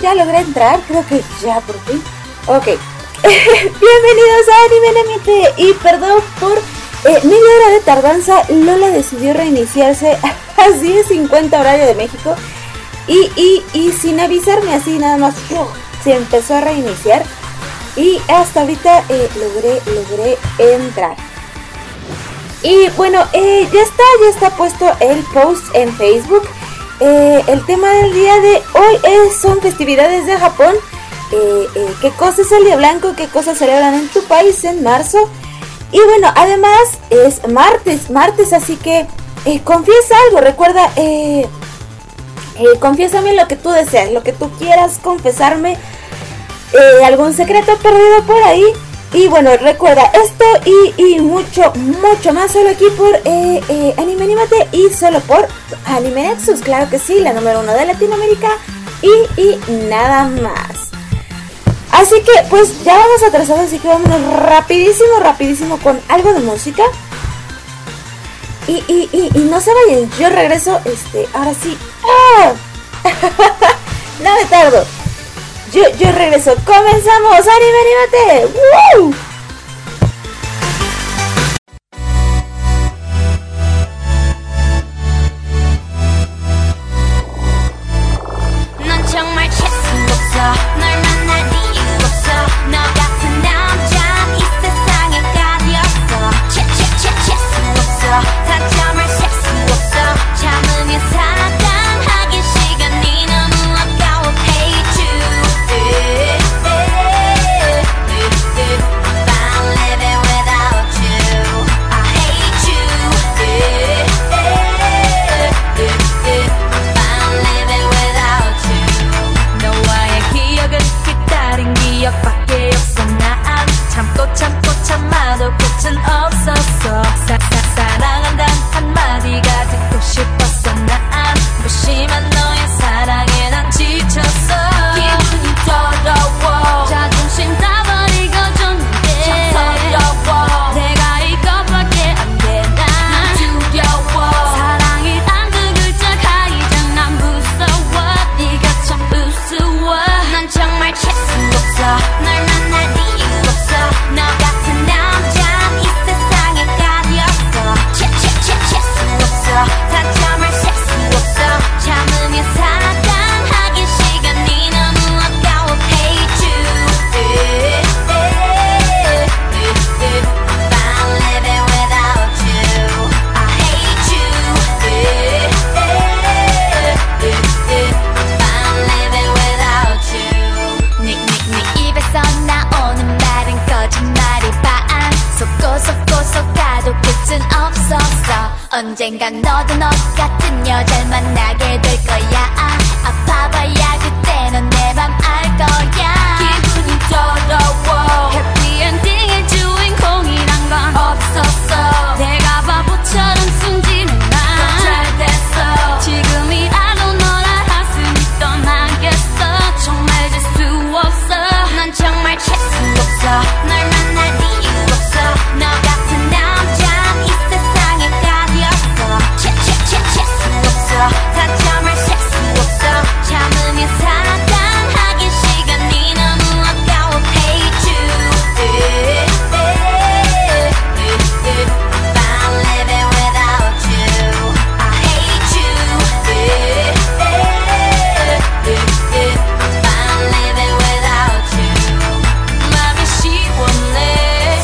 ya logré entrar, creo que ya por fin. Ok. Bienvenidos a Anime Namite. Y perdón por media hora de tardanza. Lola decidió reiniciarse a 10:50 horario de México. Y sin avisarme, así nada más se empezó a reiniciar. Y hasta ahorita logré entrar. Y bueno, ya está puesto el post en Facebook. El tema del día de hoy son festividades de Japón. ¿Qué cosa es el día blanco? ¿Qué cosas celebran en tu país en marzo? Y bueno, además es martes, así que confiesa algo. Recuerda, confiésame lo que tú deseas, lo que tú quieras confesarme, algún secreto perdido por ahí. Y bueno, recuerda esto y mucho más solo aquí por Anime Animate y solo por Anime Nexus, claro que sí, la número 1 de Latinoamérica y nada más. Así que pues ya vamos atrasados, así que vámonos rapidísimo con algo de música. Y no se vayan, yo regreso, ahora sí. ¡Ah! No me tardo. Yo regreso. ¡Comenzamos! ¡Anime Animate! ¡Woo! 참아도 끝은 없었어. 사랑한단 한마디가 듣고 싶었어. 난 무심한 너의 사랑에 난 지쳤어. 기분이 더러워. 자존심 다 버리고 줬는데 참 서러워. 내가 이것밖에 안 돼. 난 두려워. 사랑이란 두 글자 가이장 난 무서워. 네가 참 우스워. 난 정말 재수 없어. 널 만날 이유 없어. 너 같은 남자 이 세상에 답이 없어. 재수 없어. 다 참을 재수 없어. 참으면 사랑하기 시간이 너무 아까워. Hate you. I'm living without you. I hate you. I'm living without you. 네 입에서 나오는 말은 거짓말이 반. 속고 가도 끝은 없었어. 언젠간 너도 너 같은 여자를 만나게 될 거야. 아파봐야 그때는 내 맘 알 거야. 기분이 더러워. 해피엔딩의 주인공이란 건 없었어. 내가 바보처럼 숨지는 난 잘 됐어. 지금이라도 너랑 가슴이 떠나겠어. 정말 재수 없어. 난 정말 재수 없어. 널 만날 이유 없어. 너 같은 남자 이 세상에 답이 없어. 재수 없어. 다 참을 재수 없어. 참으면 사랑하기 시간이 너무 아까워. Hate you. I'm living without you. I hate you. I'm living without you. 맘이 시원해.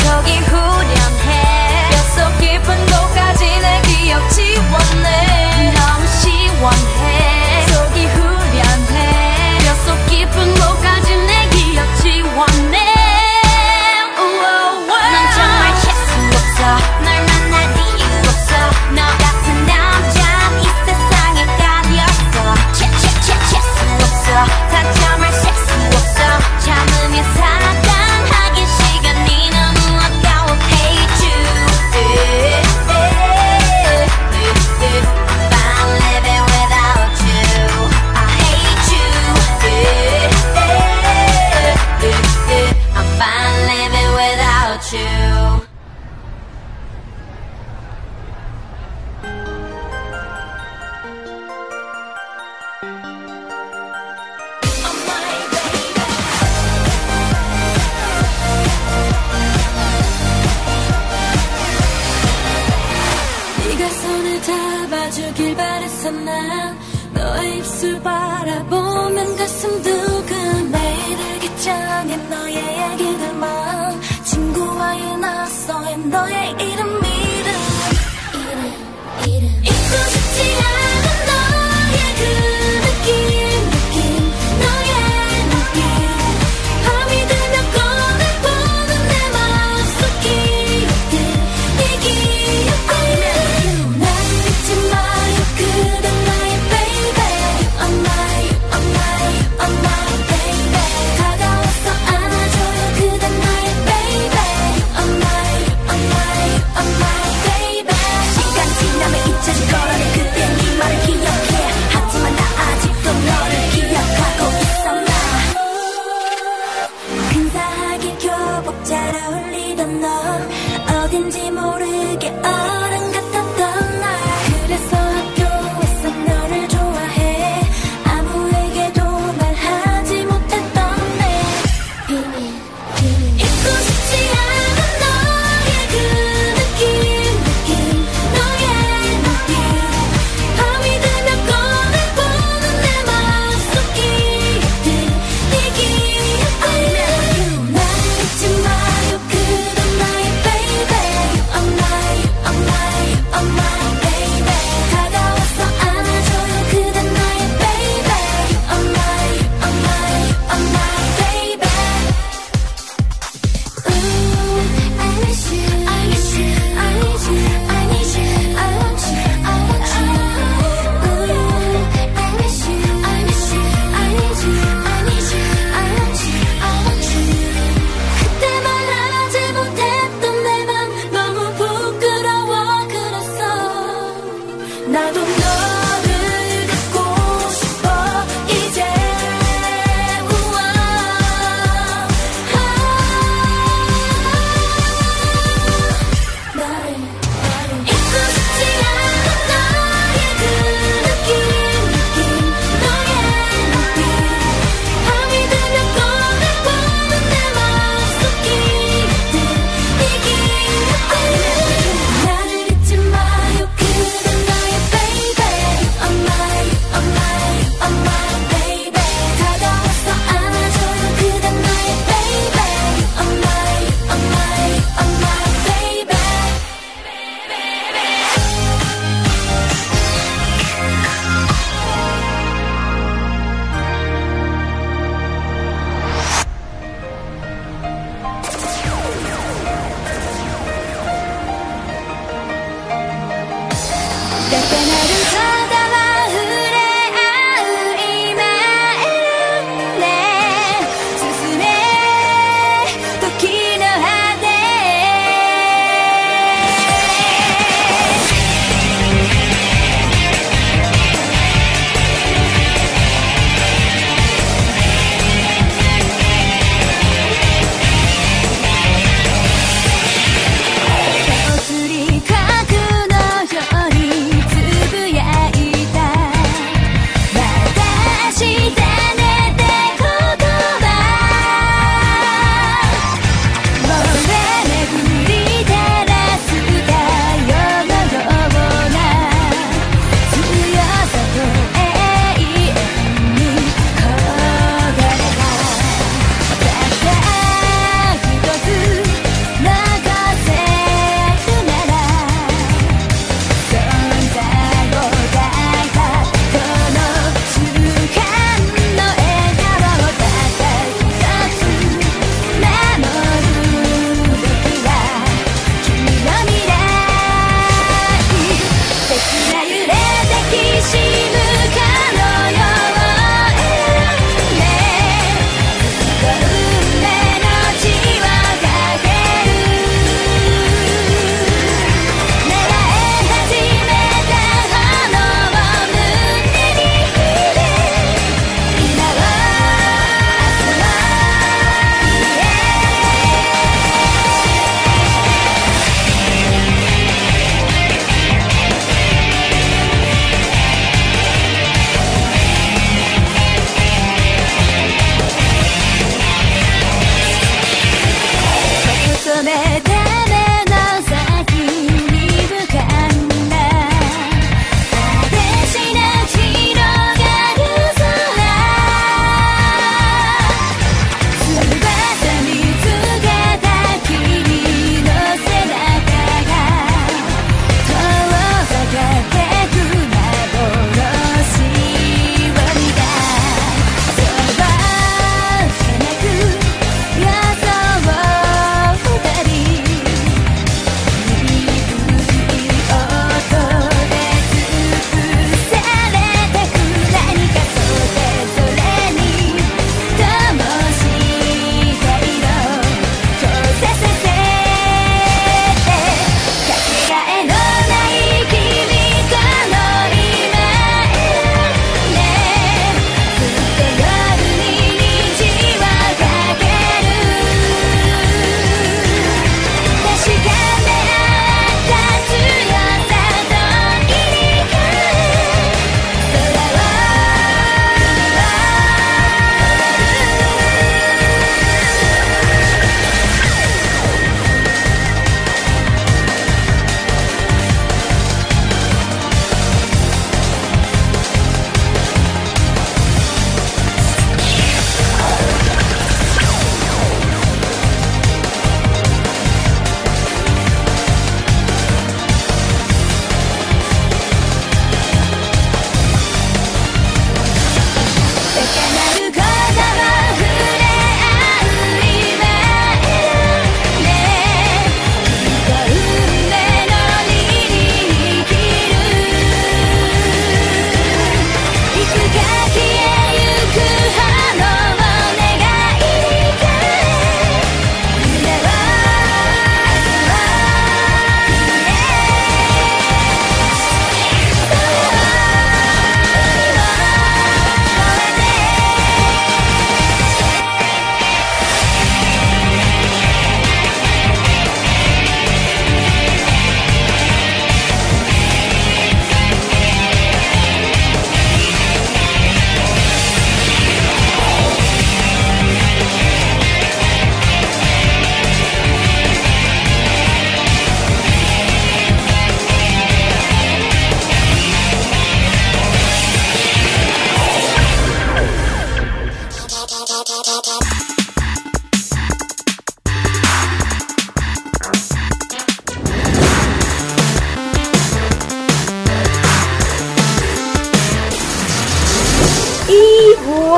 난 너의 입술 바라보면 가슴 두근 매일 알기 전에 너의 얘기들만 친구와의 낯서의 너의 이름 잊고 싶지 않은 너의 그 느낌 너의 느낌 밤이 되면 꺼내 보는 내 맘속 기억들 이 기억들 난 잊지 마요 그댄 나의 baby You are my, you are my, you are my baby 다가와서 안아줘요 그댄 나의 baby You are my, you are my, you are my baby 시간 지나면 잊혀질 거라는 그때 네 말을 기억해 하지만 나 아직도 너를 기억하고 있어 나 근사하게 교복 잘 어울리던 너 어딘지 모르게 어른 같았던 나 그래서 학교에서 너를 좋아해 아무에게도 말하지 못했던 내 비밀 잊고 싶지 않은 너의 그 느낌 너의 느낌 밤이 되면 꺼내 보는 내 맘속 기억들 이 기억들 난 잊지 마요 그댄 나의 baby You are my, you are my, you are my baby 다가와서 안아줘요 그댄 나의 baby You are my, you are my, you are my baby Ooh, I miss you, I miss you, I need you, I need you, I want you, I want you. Ooh, I miss you, I miss you, I need you, I need you, I want you, I want you. 그때 말하지 못했던 내 맘 너무 부끄러워 그랬어. 나도 너를 갖고 싶어 이제. 우와. 너를 잊고 싶지 않은 너의 그 느낌 너의 느낌 밤이 되면 꺼내 보는 내 맘속 기억들 이 기억들 나를 잊지 마요 그댄 나의 baby You are my, you are my, you are my baby 다가와서 안아줘요 그댄 나의 baby You are my, you are my, you are my baby 내게 나를 쳐다봐 후회하는 이 마음 내 스스로 또 기도하네 옷들이 가고 너 열이つぶやい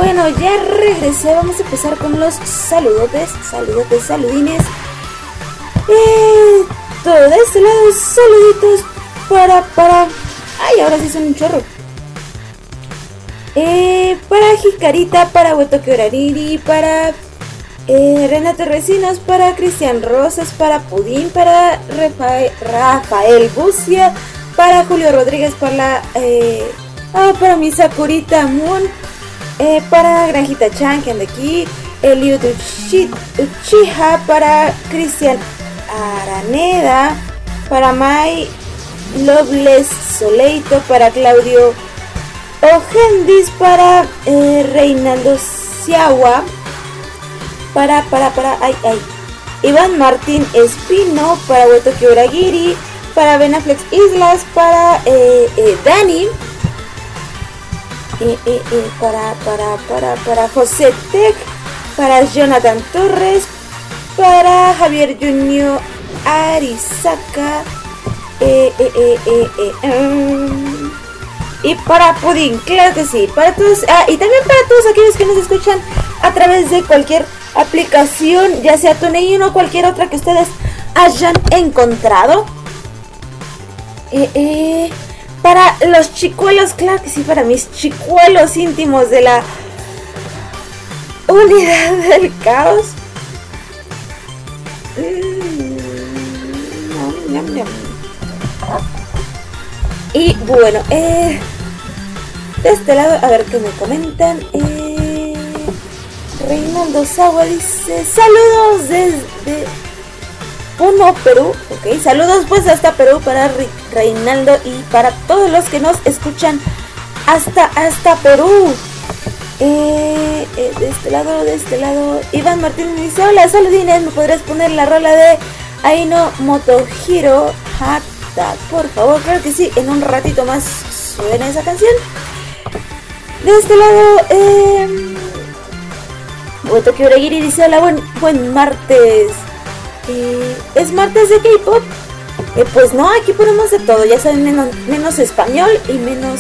bueno, ya regresé. Vamos a empezar con los saludotes, saludines. Todo de este lado, saluditos para... Ay, ahora sí son un chorro. Para Jicarita, para Huetoque Orariri, para Renato Recinos, para Cristian Rosas, para Pudín, para Rafael Bucia, para Julio Rodríguez, para mi Sakurita Moon, para Granjita Chan, que anda aquí, Eliud Uchiha, para Cristian Araneda, para Mai Loveless Soleito, para Claudio Ojendis, para Reinaldo Siagua, para Iván Martín Espino, para Huetoque Oragiri, para Benaflex Islas, para Dani, para José Tech, para Jonathan Torres, para Javier Junior Arizaca, y para Pudín, claro que sí, para todos, y también para todos aquellos que nos escuchan a través de cualquier aplicación, ya sea TuneIn o cualquier otra que ustedes hayan encontrado. Para los chicuelos, claro que sí, para mis chicuelos íntimos de la Unidad del Caos. Y bueno, de este lado, a ver qué me comentan. Reinaldo Sagua dice: saludos desde Puno, Perú. Ok, saludos pues hasta Perú para Reinaldo y para todos los que nos escuchan hasta Perú. De este lado, Iván Martínez me dice: hola, saludines, ¿me podrías poner la rola de Aino Motohiro Hata, por favor? Claro que sí, en un ratito más suena esa canción. De este lado, Huetoque Oragiri dice: hola, buen martes. ¿Es martes de K-pop? Pues no, aquí ponemos de todo, ya saben, menos español y menos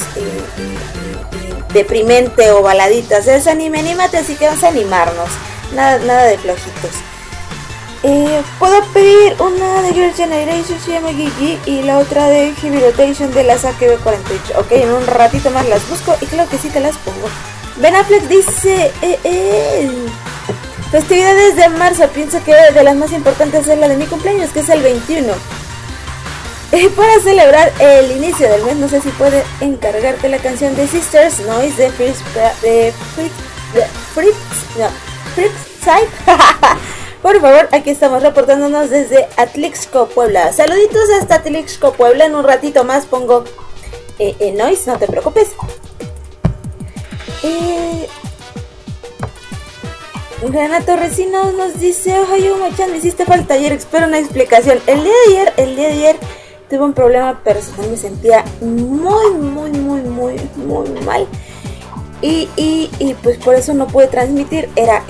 deprimente o baladitas. Es anímate, así que vamos a animarnos. Nada de flojitos. Puedo pedir una de Girls' Generation, se llama Gigi, y la otra de Heavy Rotation de la AKB48. Ok, en un ratito más las busco y claro que sí te las pongo. Ben Affleck dice: festividades de marzo, pienso que de las más importantes es la de mi cumpleaños, que es el 21. Para celebrar el inicio del mes, no sé si puede encargarte la canción de Sisters Noise de Fritz Type. Por favor, aquí estamos reportándonos desde Atlixco, Puebla. Saluditos hasta Atlixco, Puebla. En un ratito más pongo Noise, no te preocupes. Renato Recinos nos dice: oye, Machan, me hiciste falta ayer, espero una explicación. El día de ayer tuve un problema personal, me sentía muy mal. Y pues por eso no pude transmitir. Era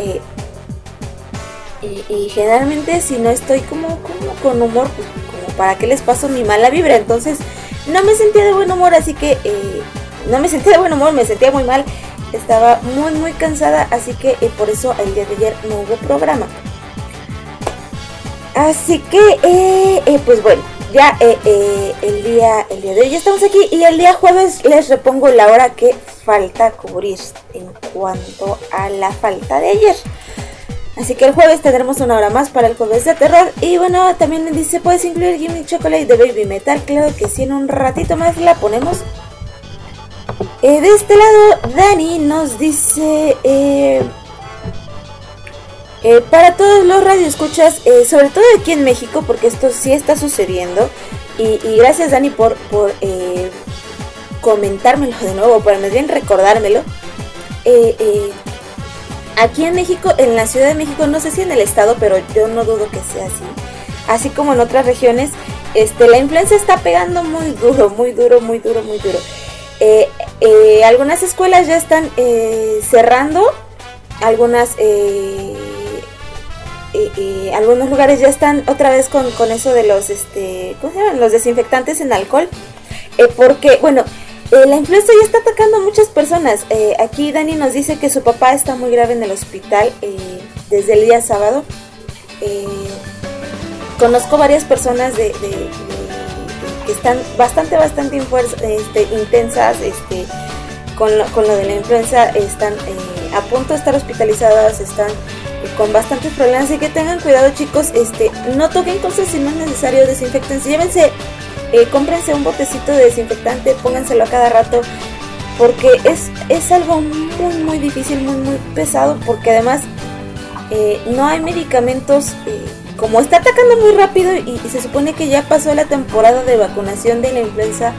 y generalmente si no estoy como con humor, pues como para qué les paso mi mala vibra. Entonces no me sentía de buen humor, así que me sentía muy mal. Estaba muy cansada, así que por eso el día de ayer no hubo programa. Así que pues bueno, ya el día de hoy ya estamos aquí, y el día jueves les repongo la hora que falta cubrir en cuanto a la falta de ayer. Así que el jueves tendremos una hora más para el jueves de terror. Y bueno, también me dice: ¿puedes incluir Gimme Chocolate de Baby Metal? Claro que sí, en un ratito más la ponemos. De este lado, Dani nos dice: para todos los radioescuchas, sobre todo aquí en México, porque esto sí está sucediendo. Y gracias, Dani, por comentármelo de nuevo, para más bien recordármelo. Aquí en México, en la Ciudad de México, no sé si en el estado, pero yo no dudo que sea así. Así como en otras regiones, la influenza está pegando muy duro. Algunas escuelas ya están cerrando, algunos lugares ya están otra vez con eso de los ¿cómo se llaman? Los desinfectantes en alcohol, porque bueno, La influenza ya está atacando a muchas personas. Aquí Dani nos dice que su papá está muy grave en el hospital desde el día sábado. Conozco varias personas que están bastante intensas con lo de la influenza. Están a punto de estar hospitalizadas, están con bastantes problemas, así que tengan cuidado, chicos. No toquen cosas si no es necesario, desinfectense, llévense, cómprense un botecito de desinfectante, pónganselo a cada rato, porque es algo muy difícil, muy pesado, porque además no hay medicamentos. Como está atacando muy rápido y se supone que ya pasó la temporada de vacunación de la influenza,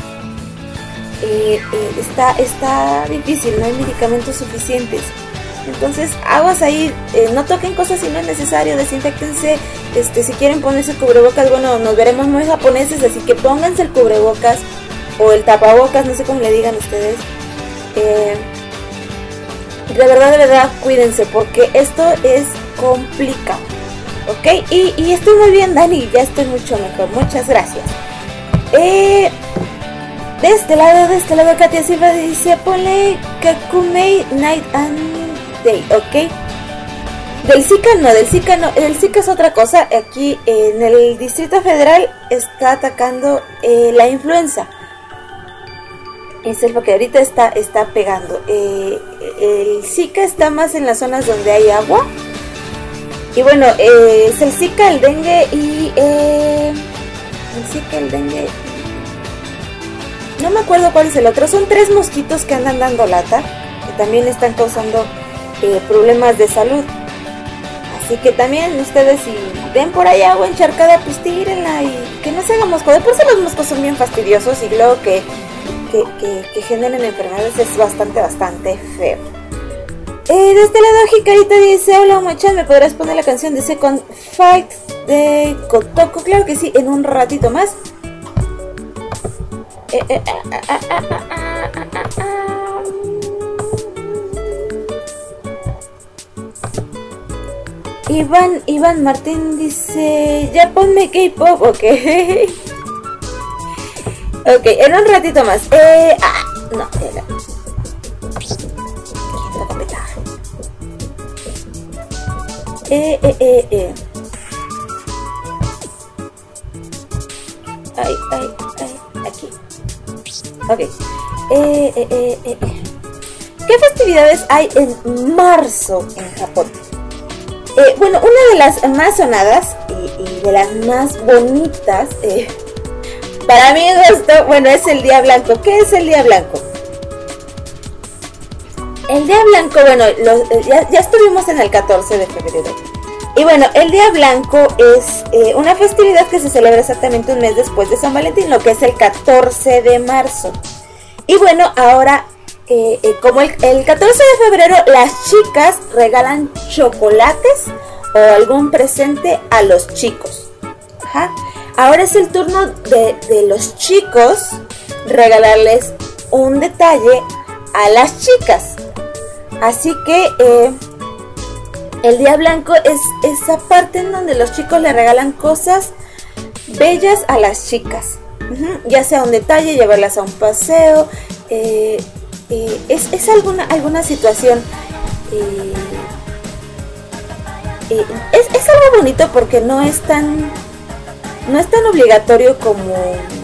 está difícil, no hay medicamentos suficientes. Entonces, aguas ahí, no toquen cosas si no es necesario, desinfectense. Si quieren ponerse cubrebocas, bueno, nos veremos muy japoneses, así que pónganse el cubrebocas o el tapabocas, no sé cómo le digan ustedes. De verdad, cuídense, porque esto es complicado. Ok, y estoy muy bien, Dani, ya estoy mucho mejor, muchas gracias. De este lado, Katia Silva dice, ponle Kakumei Night and Day, ok. Del Zika no, el Zika es otra cosa. Aquí en el Distrito Federal está atacando la influenza. Es lo que ahorita está pegando. El Zika está más en las zonas donde hay agua. Y bueno, es el Zika, el dengue y el Zika, el dengue. No me acuerdo cuál es el otro. Son 3 mosquitos que andan dando lata, que también están causando problemas de salud. Así que también ustedes, si ven por ahí agua encharcada, pues tírenla y que no se haga mosco. De por sí los moscos son bien fastidiosos y luego que generen enfermedades es bastante feo. De este lado, Jicarita dice, hola Omachan, ¿me podrás poner la canción de Second Fight de Kotoko? Claro que sí, en un ratito más. Iván Martín dice, ya ponme K-pop, ok. Ok, en un ratito más. No, era. Ay, aquí. Ok. ¿Qué festividades hay en marzo en Japón? Bueno, una de las más sonadas y de las más bonitas, para mi gusto, bueno, es el Día Blanco. ¿Qué es el Día Blanco? El Día Blanco, bueno, ya estuvimos en el 14 de febrero. Y bueno, el Día Blanco es una festividad que se celebra exactamente un mes después de San Valentín, lo que es el 14 de marzo. Y bueno, ahora, como el 14 de febrero, las chicas regalan chocolates o algún presente a los chicos. Ajá. Ahora es el turno de los chicos regalarles un detalle a las chicas. Así que el Día Blanco es esa parte en donde los chicos le regalan cosas bellas a las chicas. Ya sea un detalle, llevarlas a un paseo, es alguna situación. Es algo bonito porque no es tan obligatorio como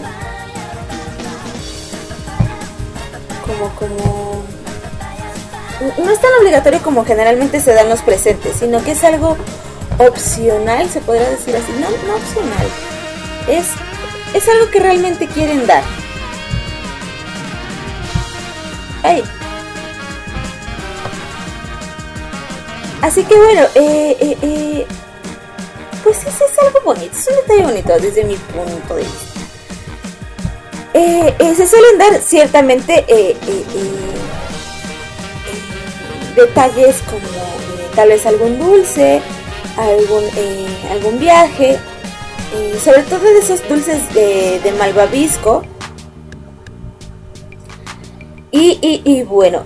no es tan obligatorio como generalmente se dan los presentes, sino que es algo opcional, se podría decir así. No opcional, es algo que realmente quieren dar. Ay. Así que bueno, pues es algo bonito, es un detalle bonito desde mi punto de vista. Se suelen dar ciertamente detalles como tal vez algún dulce, algún viaje, sobre todo de esos dulces de malvavisco. Y bueno,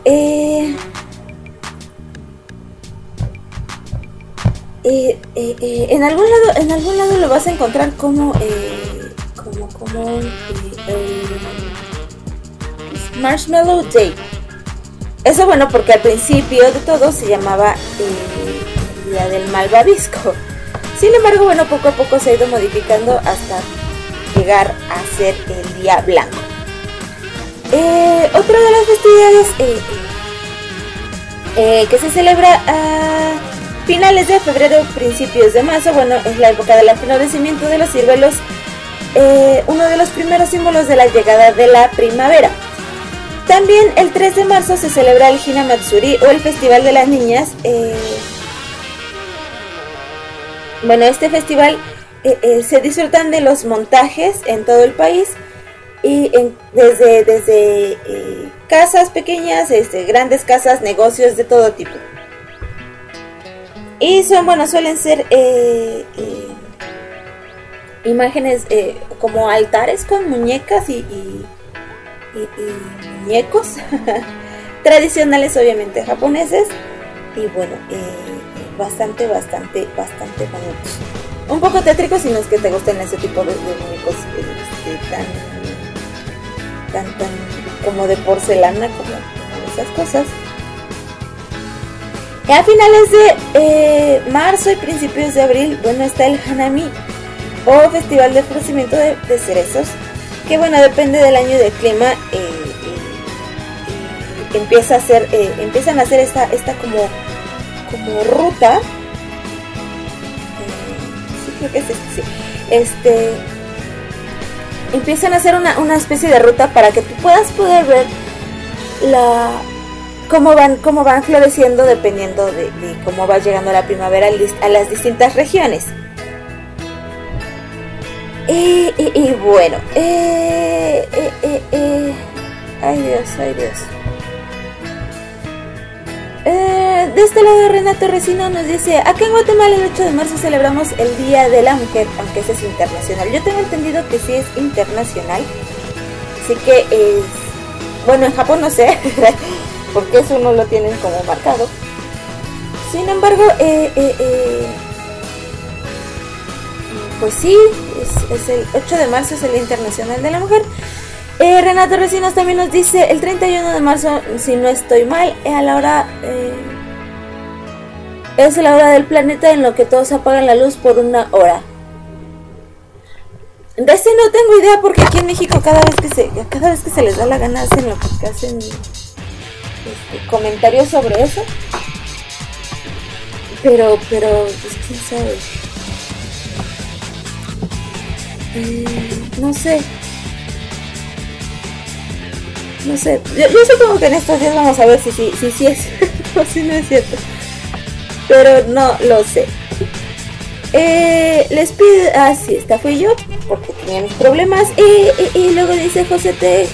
en algún lado lo vas a encontrar como ¿qué Marshmallow Day. Eso bueno porque al principio de todo se llamaba el Día del Malvavisco. Sin embargo, bueno, poco a poco se ha ido modificando hasta llegar a ser el Día Blanco. Otra de las festividades que se celebra a finales de febrero, principios de marzo, bueno, es la época del florecimiento de los ciruelos, uno de los primeros símbolos de la llegada de la primavera. También el 3 de marzo se celebra el Hinamatsuri o el Festival de las Niñas. Bueno, este festival se disfrutan de los montajes en todo el país y desde casas pequeñas, grandes casas, negocios de todo tipo. Y son, bueno, suelen ser imágenes como altares con muñecas y muñecos tradicionales, obviamente japoneses, y bueno, bastante bonitos, un poco tétricos si no es que te gusten ese tipo de muñecos tan como de porcelana, como esas cosas. A finales de marzo y principios de abril, bueno, está el Hanami o Festival de Florecimiento de Cerezos, que bueno, depende del año y del clima, empiezan a hacer esta como ruta. Sí, creo que es sí. Empiezan a hacer una especie de ruta para que tú puedas poder ver cómo van floreciendo dependiendo de cómo va llegando la primavera a las distintas regiones. Y bueno, ay Dios. De este lado Renato Resino nos dice: acá en Guatemala el 8 de marzo celebramos el Día de la Mujer, aunque ese es internacional. Yo tengo entendido que sí es internacional, así que bueno, en Japón no sé porque eso no lo tienen como marcado. Sin embargo, pues sí, es el 8 de marzo, es el Día Internacional de la Mujer. Renato Recinos también nos dice: el 31 de marzo, si no estoy mal, es la hora del planeta en lo que todos apagan la luz por una hora. De ese no tengo idea, porque aquí en México cada vez que se les da la gana hacen comentarios sobre eso. Pero pues quién sabe. No sé. Yo supongo que en estos días vamos a ver si es o si no es cierto. Pero no lo sé. Les pido... Ah, sí, esta fui yo, porque tenía mis problemas. Y luego dice José T.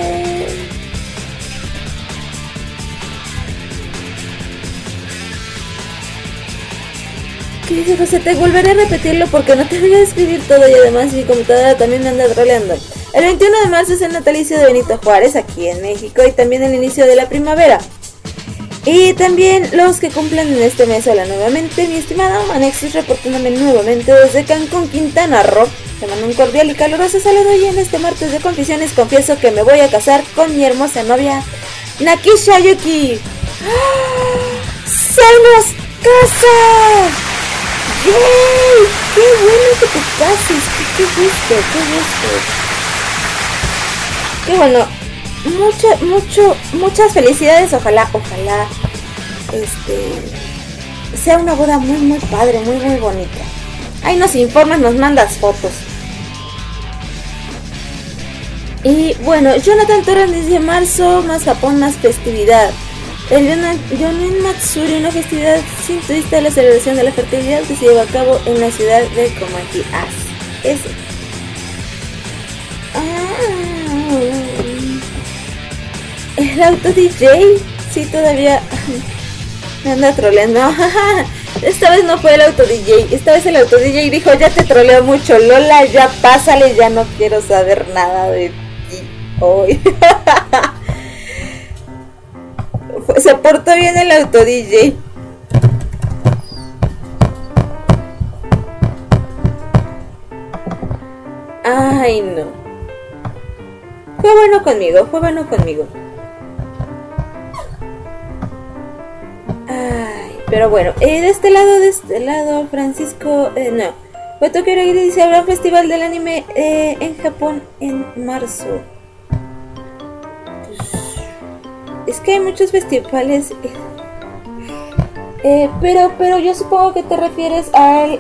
¿Qué dice José T? Volveré a repetirlo porque no terminé de escribir todo y además mi computadora también me anda troleando. El 21 de marzo es el natalicio de Benito Juárez aquí en México y también el inicio de la primavera. Y también los que cumplan en este mes. Hola nuevamente, mi estimado Manexus, reportándome nuevamente desde Cancún, Quintana Roo. Te mando un cordial y caluroso saludo y en este martes de confesiones confieso que me voy a casar con mi hermosa novia Nakisha Yuki. ¡Oh! ¡Se nos casa! ¡Yay! ¡Qué bueno que te cases! ¡Qué gusto! ¡Qué bueno! Muchas felicidades. Ojalá sea una boda muy padre, muy bonita. Ahí nos informas, nos mandas fotos. Y bueno, Jonathan Torres dice: marzo, más Japón, más festividad. El Yonen Matsuri, una festividad sintoísta de la celebración de la fertilidad que se lleva a cabo en la ciudad de Komaki. Ese. El auto DJ, sí, todavía me anda troleando. Esta vez no fue el auto DJ, esta vez el auto DJ dijo: ya te troleo mucho, Lola, ya pásale, ya no quiero saber nada de ti hoy. Se portó bien el auto DJ. Ay, no. fue bueno conmigo, fue bueno conmigo. Ay, pero bueno, de este lado, Francisco, no. Foto que dice, habrá un festival del anime en Japón en marzo. Pues, es que hay muchos festivales. Pero yo supongo que te refieres al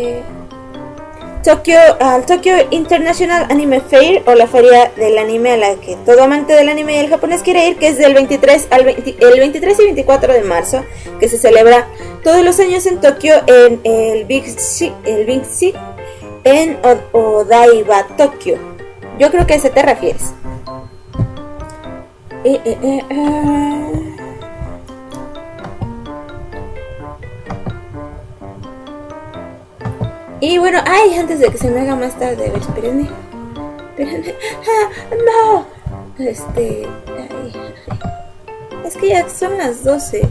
Tokyo International Anime Fair, o la feria del anime a la que todo amante del anime y el japonés quiere ir, que es del 23 el 23 y 24 de marzo, que se celebra todos los años en Tokio, en el Big C en Odaiba, Tokio. Yo creo que a ese te refieres. Y bueno, antes de que se me haga más tarde, a ver, espérenme. No. Es que ya son las 12.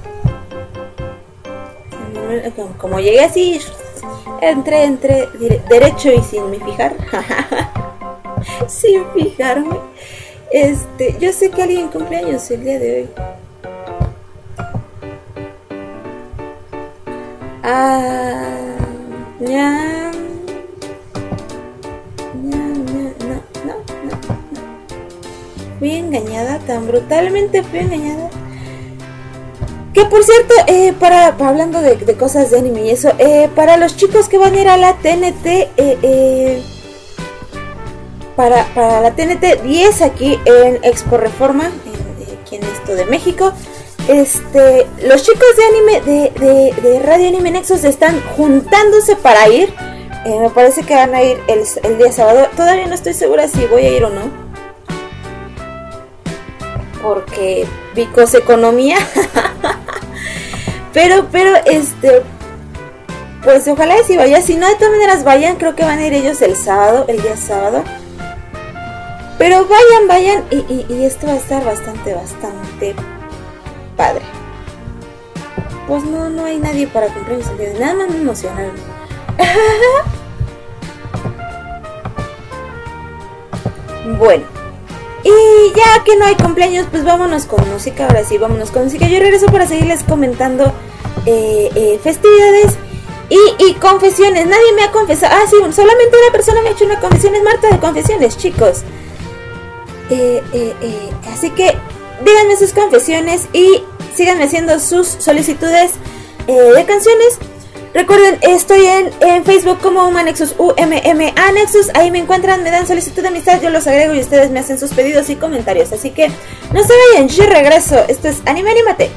Como llegué así, entré derecho y sin me fijar. Sin fijarme. Yo sé que alguien cumpleaños el día de hoy. No. Fui engañada, tan brutalmente fui engañada. Que por cierto, hablando de cosas de anime y eso, para los chicos que van a ir a la TNT, para la TNT 10 aquí en Expo Reforma, aquí en esto de México, los chicos de anime de Radio Anime Nexus están juntándose para ir. Me parece que van a ir el día sábado. Todavía no estoy segura si voy a ir o no, porque because economía. pero pues ojalá que sí vaya. Si no, de todas maneras vayan. Creo que van a ir ellos el día sábado. Pero vayan y esto va a estar bastante padre. Pues no hay nadie para cumpleaños el día de hoy. Nada más me emocionaron. Bueno, y ya que no hay cumpleaños, pues vámonos con música. Ahora sí, vámonos con música. Yo regreso para seguirles comentando festividades y confesiones. Nadie me ha confesado. Sí, solamente una persona me ha hecho una confesión. Es Marta de Confesiones, chicos. Así que díganme sus confesiones y síganme haciendo sus solicitudes de canciones. Recuerden, estoy en Facebook como Umanexus, UMMA Nexus. Ahí me encuentran, me dan solicitud de amistad, yo los agrego y ustedes me hacen sus pedidos y comentarios. Así que no se vayan, yo regreso. Esto es Anime Anímate.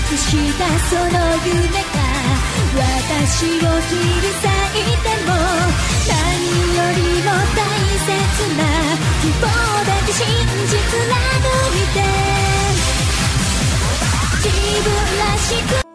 映したその夢が私を切り裂いても何よりも大切な希望だけ真実貫いて自分らしく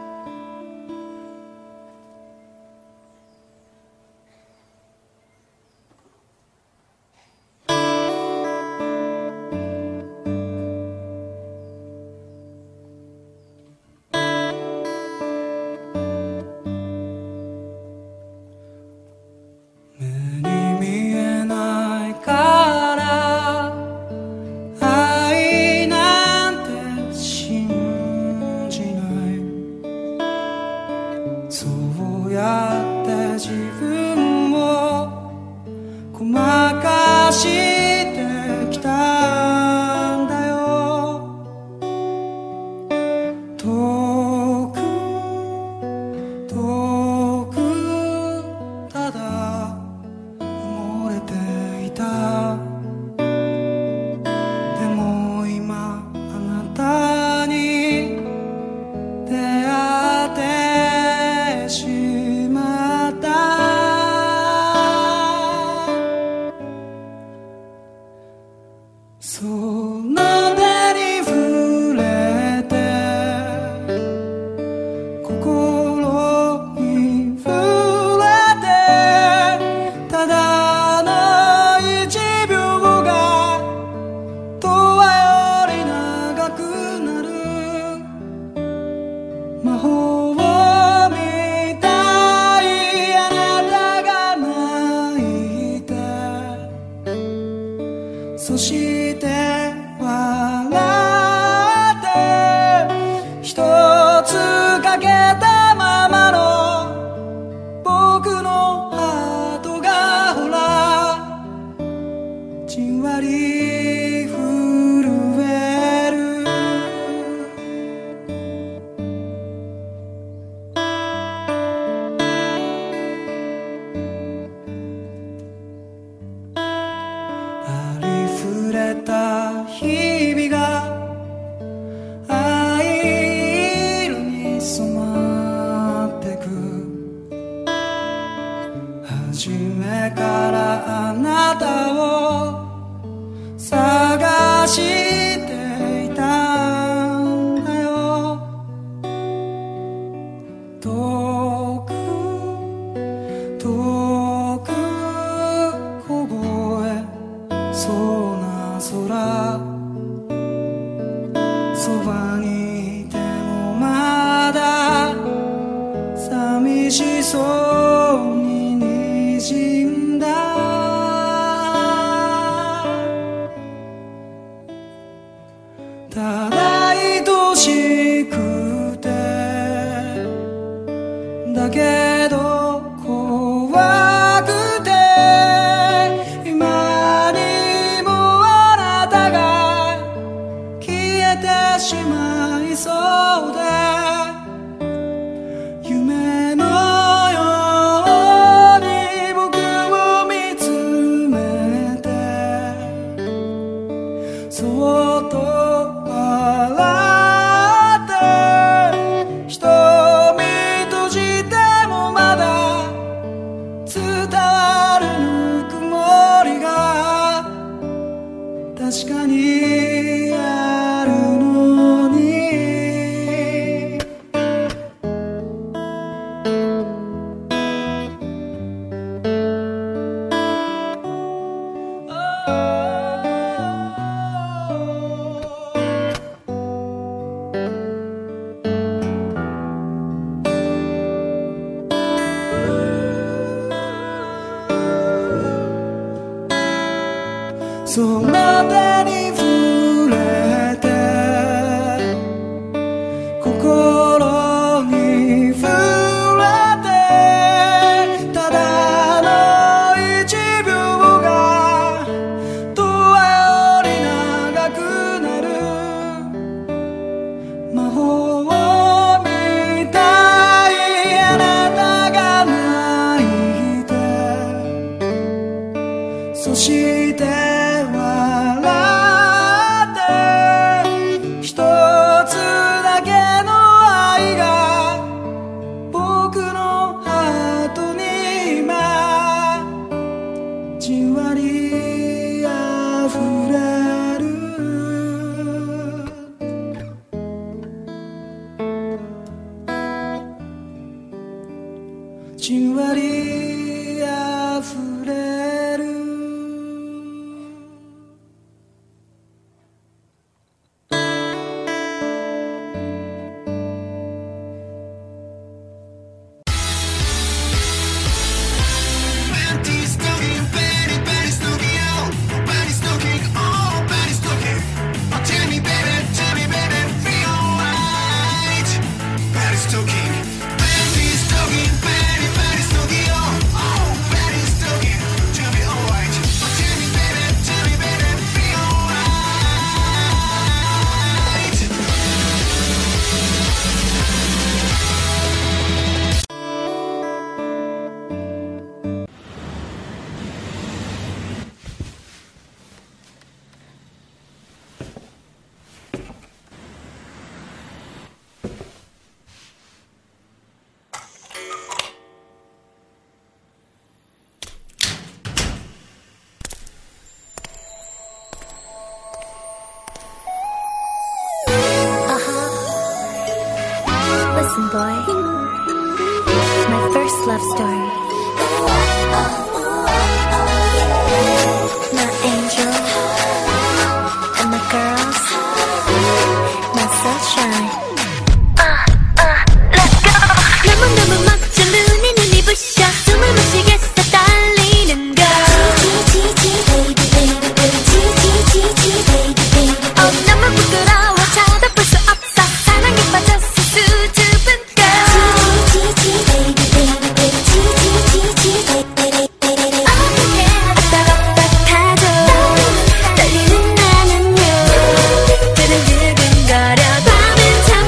その手に触れて心に触れてただの一秒が永遠に長くなる魔法みたいあなたが泣いてそして笑って一つだけのじんわり溢れる Listen, boy, my first love story. My angel and my girls, my sunshine. Let's go. 너무너무 멋져 눈이 부셔 숨을 못 쉬겠어 떨리는 걸. 너무 부끄러워 쳐다볼 수 없어 사랑에 빠졌어 수줍은 떨리는 나는요 두근두근거려 밤은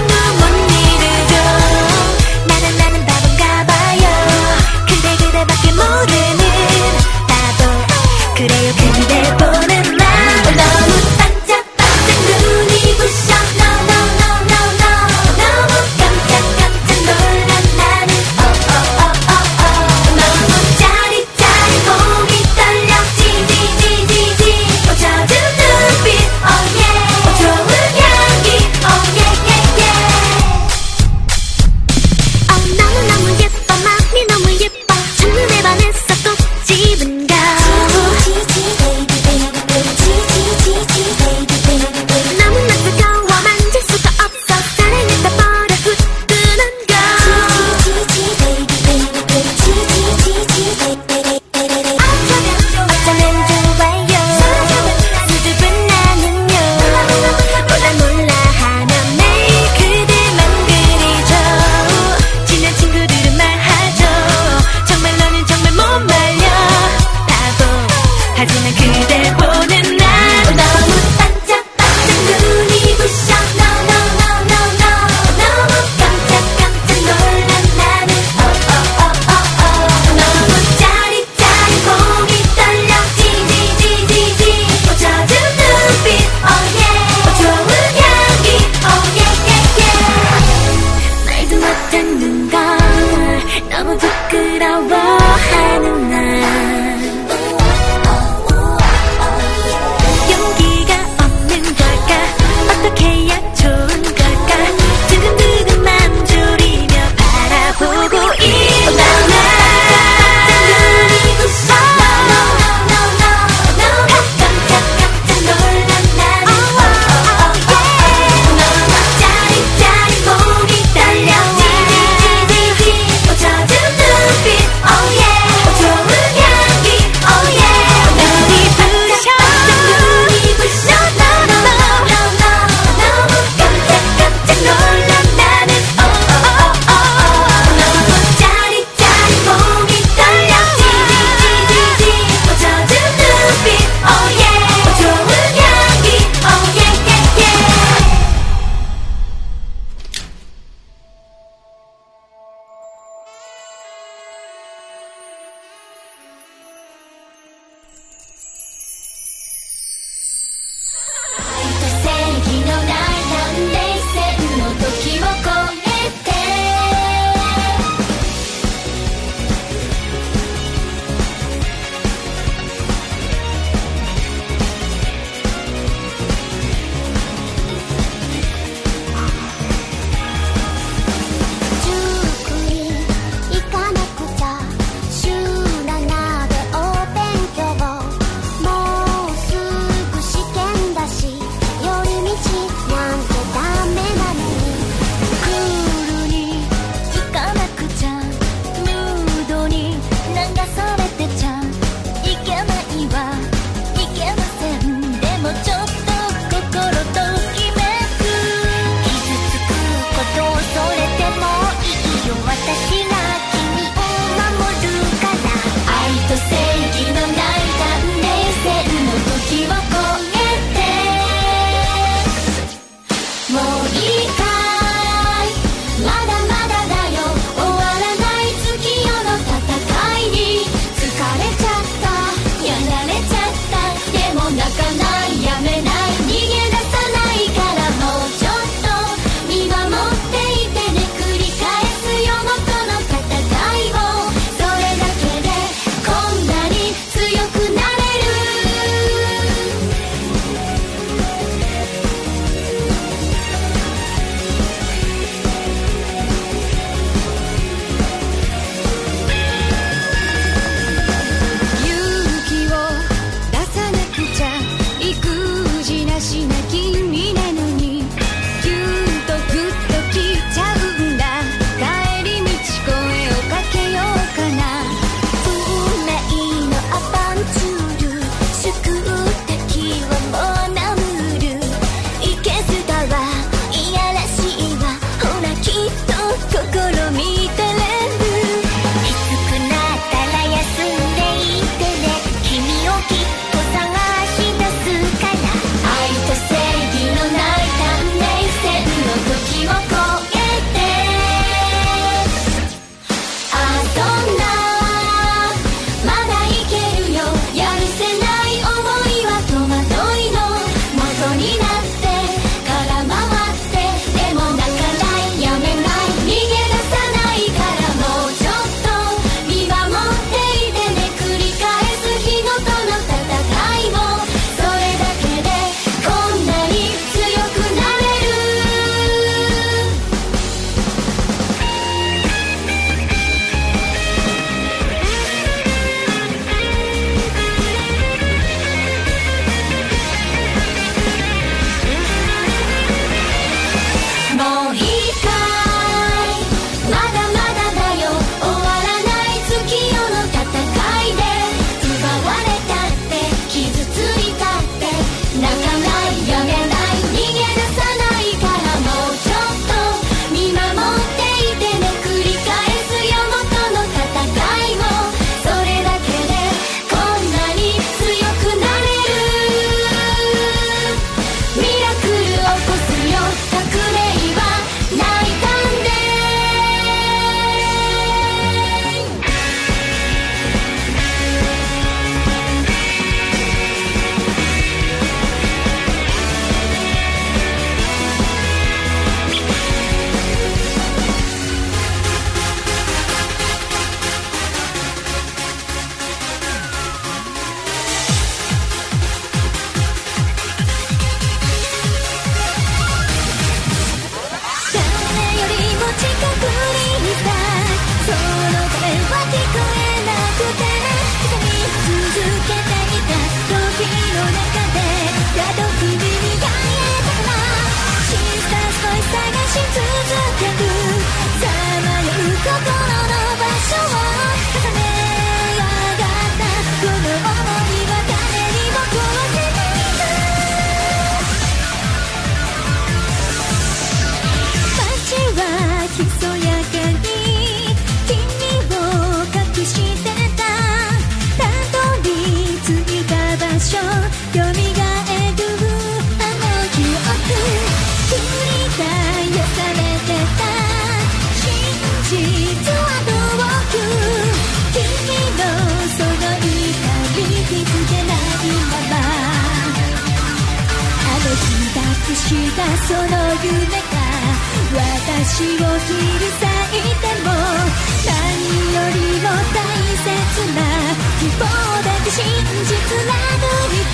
したその夢が私を切り裂いても何よりも大切な希望だけ真実などいて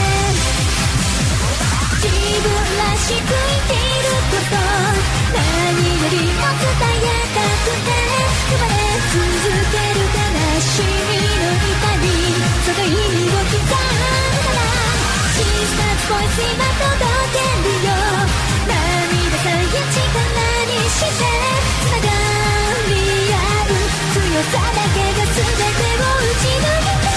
自分らしく生きること何よりも伝えたくて生まれ続ける悲しみの痛みその意味を刻むなら小さな恋す今届けるよ涙さえ力にしてつながり合う強さだけが全てを打ち抜けて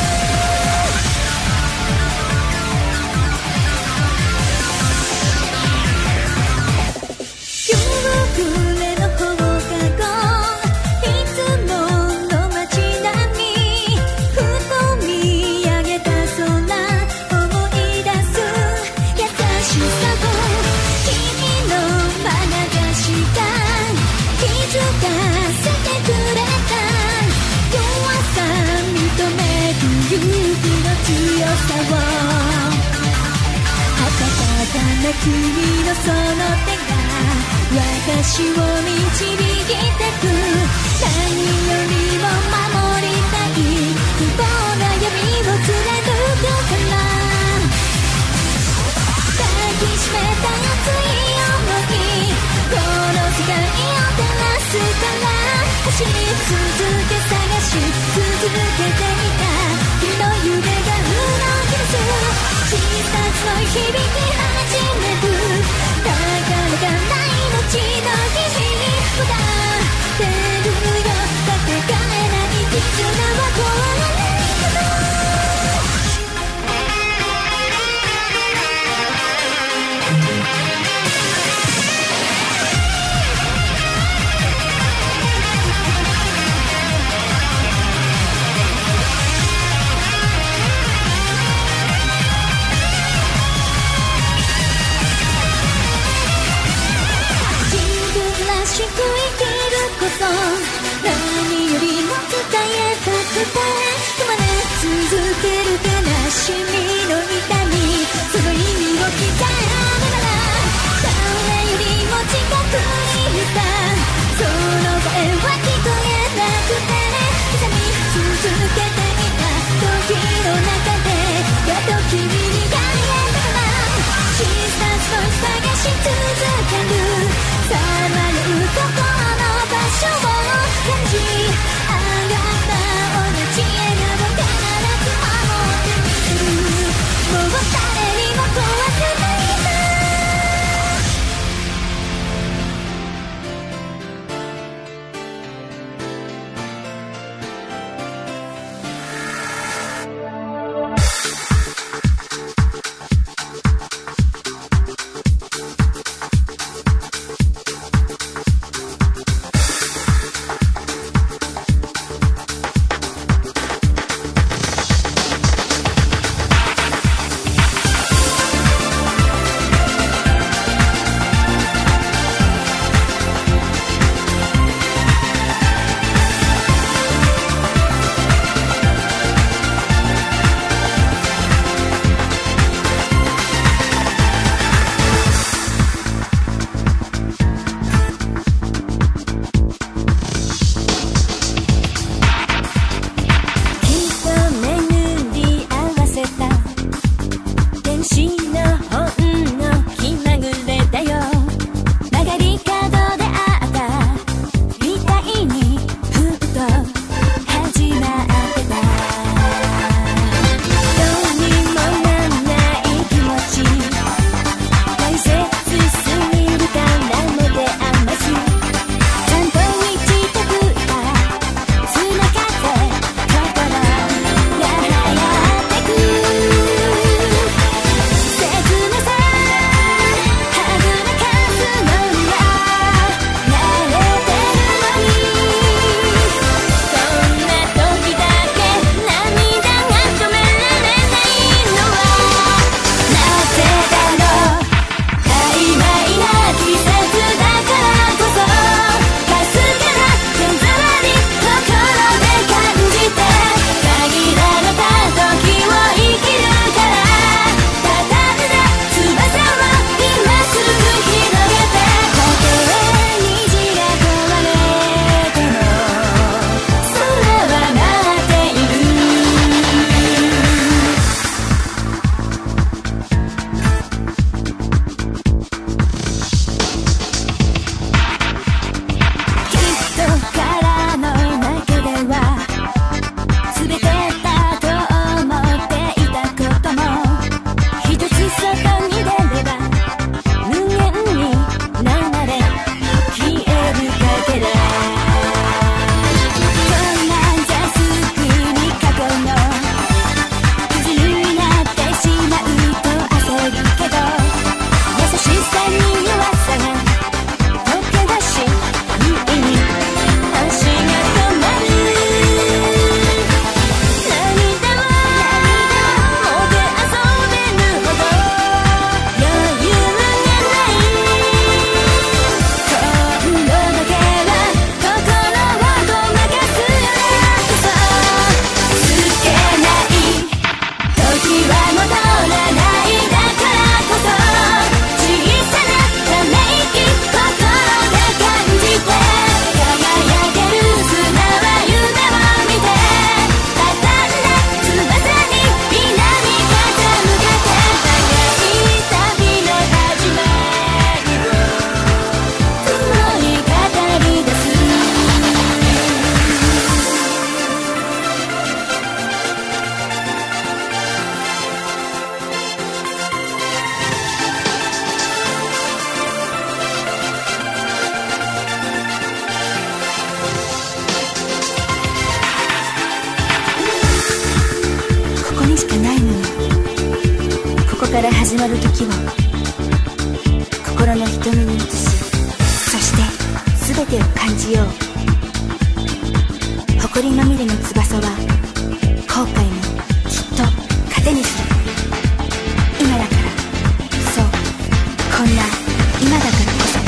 暮れの放課後いつもの街並みふと見上げた空思い出す優しさを君の眼差しが気づかせてくれた弱さ認める勇気の強さを温かな君のその手が私を導いてく何よりも守りたい希望の闇を貫くから抱きしめた熱い想いこの世界を照らすから走り続け探し続けていた日の夢が動き出す小さな響き始める宝がない命の日々歌ってるよかけがえない絆は壊れないしく生きること何よりも伝えたくて生まれ続ける悲しみの痛みその意味を刻むなら誰よりも近くにいたその声は聞こえなくて刻み続けていた時の中でやっと君に会えたから小さな探し続けるさまよう心の始まる時を心の瞳に映し、そして全てを感じよう。誇りまみれの翼は後悔もきっと糧にする。今だから、そう、こんな今だからこそ。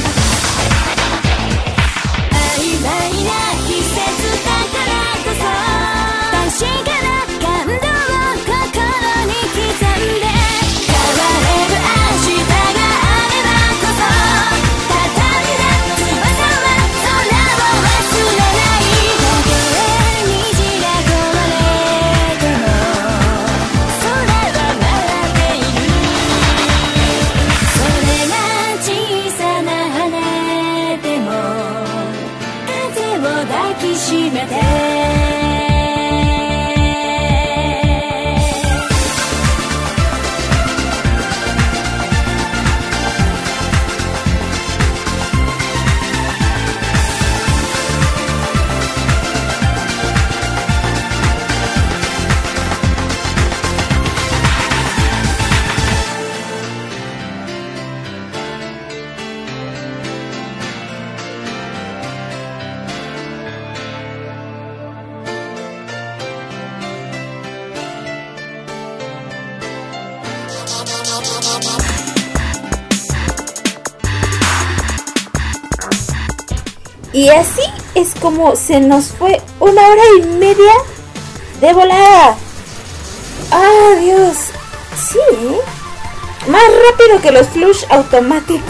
曖昧な季節だからこそ、確かな感動を心に刻んで、変われる明日があればこそ、畳んだ翼は空を忘れない。影にじが壊れても空は舞っている。それが小さな羽でも風を抱きしめて、 Y así es como se nos fue 1 hora y media de volada. ¡Ah, Dios! Sí, ¿eh? Más rápido que los flush automáticos.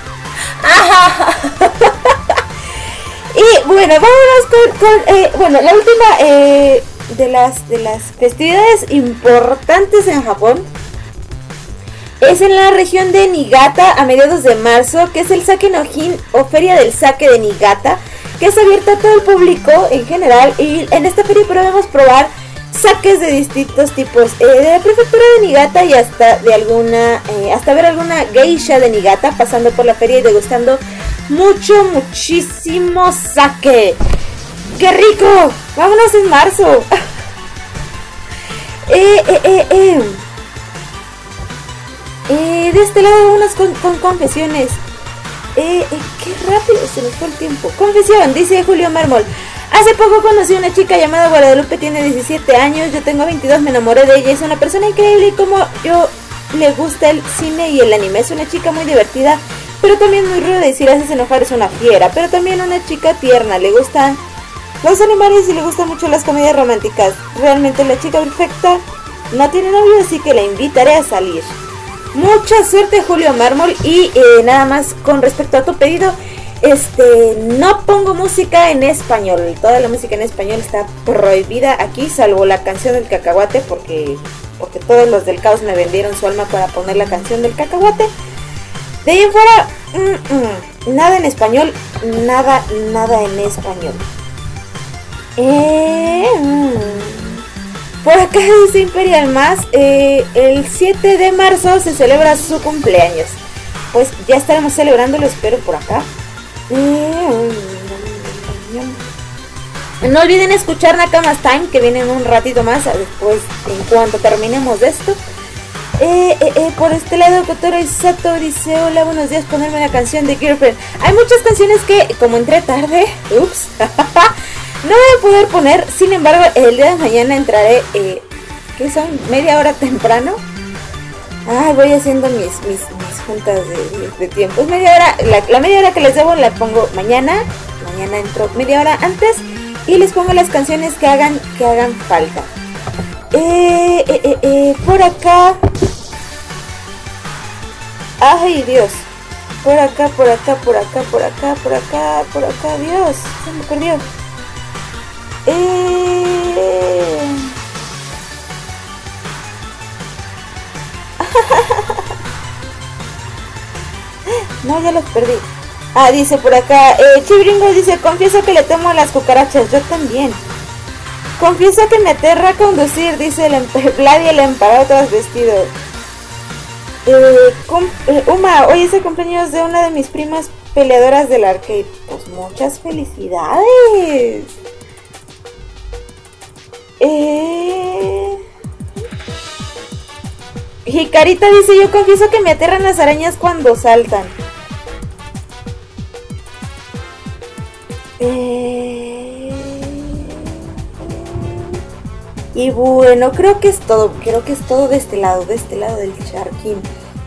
Y bueno, vámonos con bueno, la última de las festividades importantes en Japón es en la región de Niigata a mediados de marzo, que es el Sake no Hin o Feria del Sake de Niigata, que es abierta a todo el público en general, y en esta feria podemos probar sakes de distintos tipos, de la prefectura de Niigata y hasta de alguna, hasta ver alguna geisha de Niigata pasando por la feria y degustando muchísimo sake. ¡Qué rico! ¡Vámonos en marzo! De este lado unas con confesiones. Qué rápido se nos fue el tiempo. Confesión, dice Julio Mármol. Hace poco conocí a una chica llamada Guadalupe, tiene 17 años, yo tengo 22, me enamoré de ella, es una persona increíble y como yo le gusta el cine y el anime, es una chica muy divertida, pero también muy ruda y si la haces enojar es una fiera, pero también una chica tierna, le gustan los animales y le gustan mucho las comedias románticas, realmente la chica perfecta, no tiene novio así que la invitaré a salir. Mucha suerte Julio Mármol y nada más con respecto a tu pedido, no pongo música en español, toda la música en español está prohibida aquí, salvo la canción del cacahuate, porque todos los del caos me vendieron su alma para poner la canción del cacahuate. De ahí en fuera, nada en español, nada en español. Por acá dice Imperial Más, el 7 de marzo se celebra su cumpleaños. Pues ya estaremos celebrándolo, espero por acá. No olviden escuchar Nakamas Time, que viene en un ratito más, después en cuanto terminemos de esto. Por este lado Kotoro Isato dice: hola, buenos días, ponerme la canción de Girlfriend. Hay muchas canciones que, como entré tarde, ups, no voy a poder poner. Sin embargo, el día de mañana entraré, ¿qué son? Media hora temprano. Ay, voy haciendo mis juntas de tiempos. Media hora, la media hora que les debo la pongo mañana. Mañana entro media hora antes y les pongo las canciones que hagan falta. Por acá. Ay, Dios. Por acá, Dios. Se me perdió. No, ya los perdí. Ah, dice por acá, Chibringo dice: confieso que le temo a las cucarachas. Yo también. Confieso que me aterra conducir, dice el Vlad y el emparado transvestido. Uma, hoy es el cumpleaños de una de mis primas peleadoras del arcade. Pues muchas felicidades. Jicarita dice, yo confieso que me aterran las arañas cuando saltan. Y bueno, creo que es todo de este lado del charquín.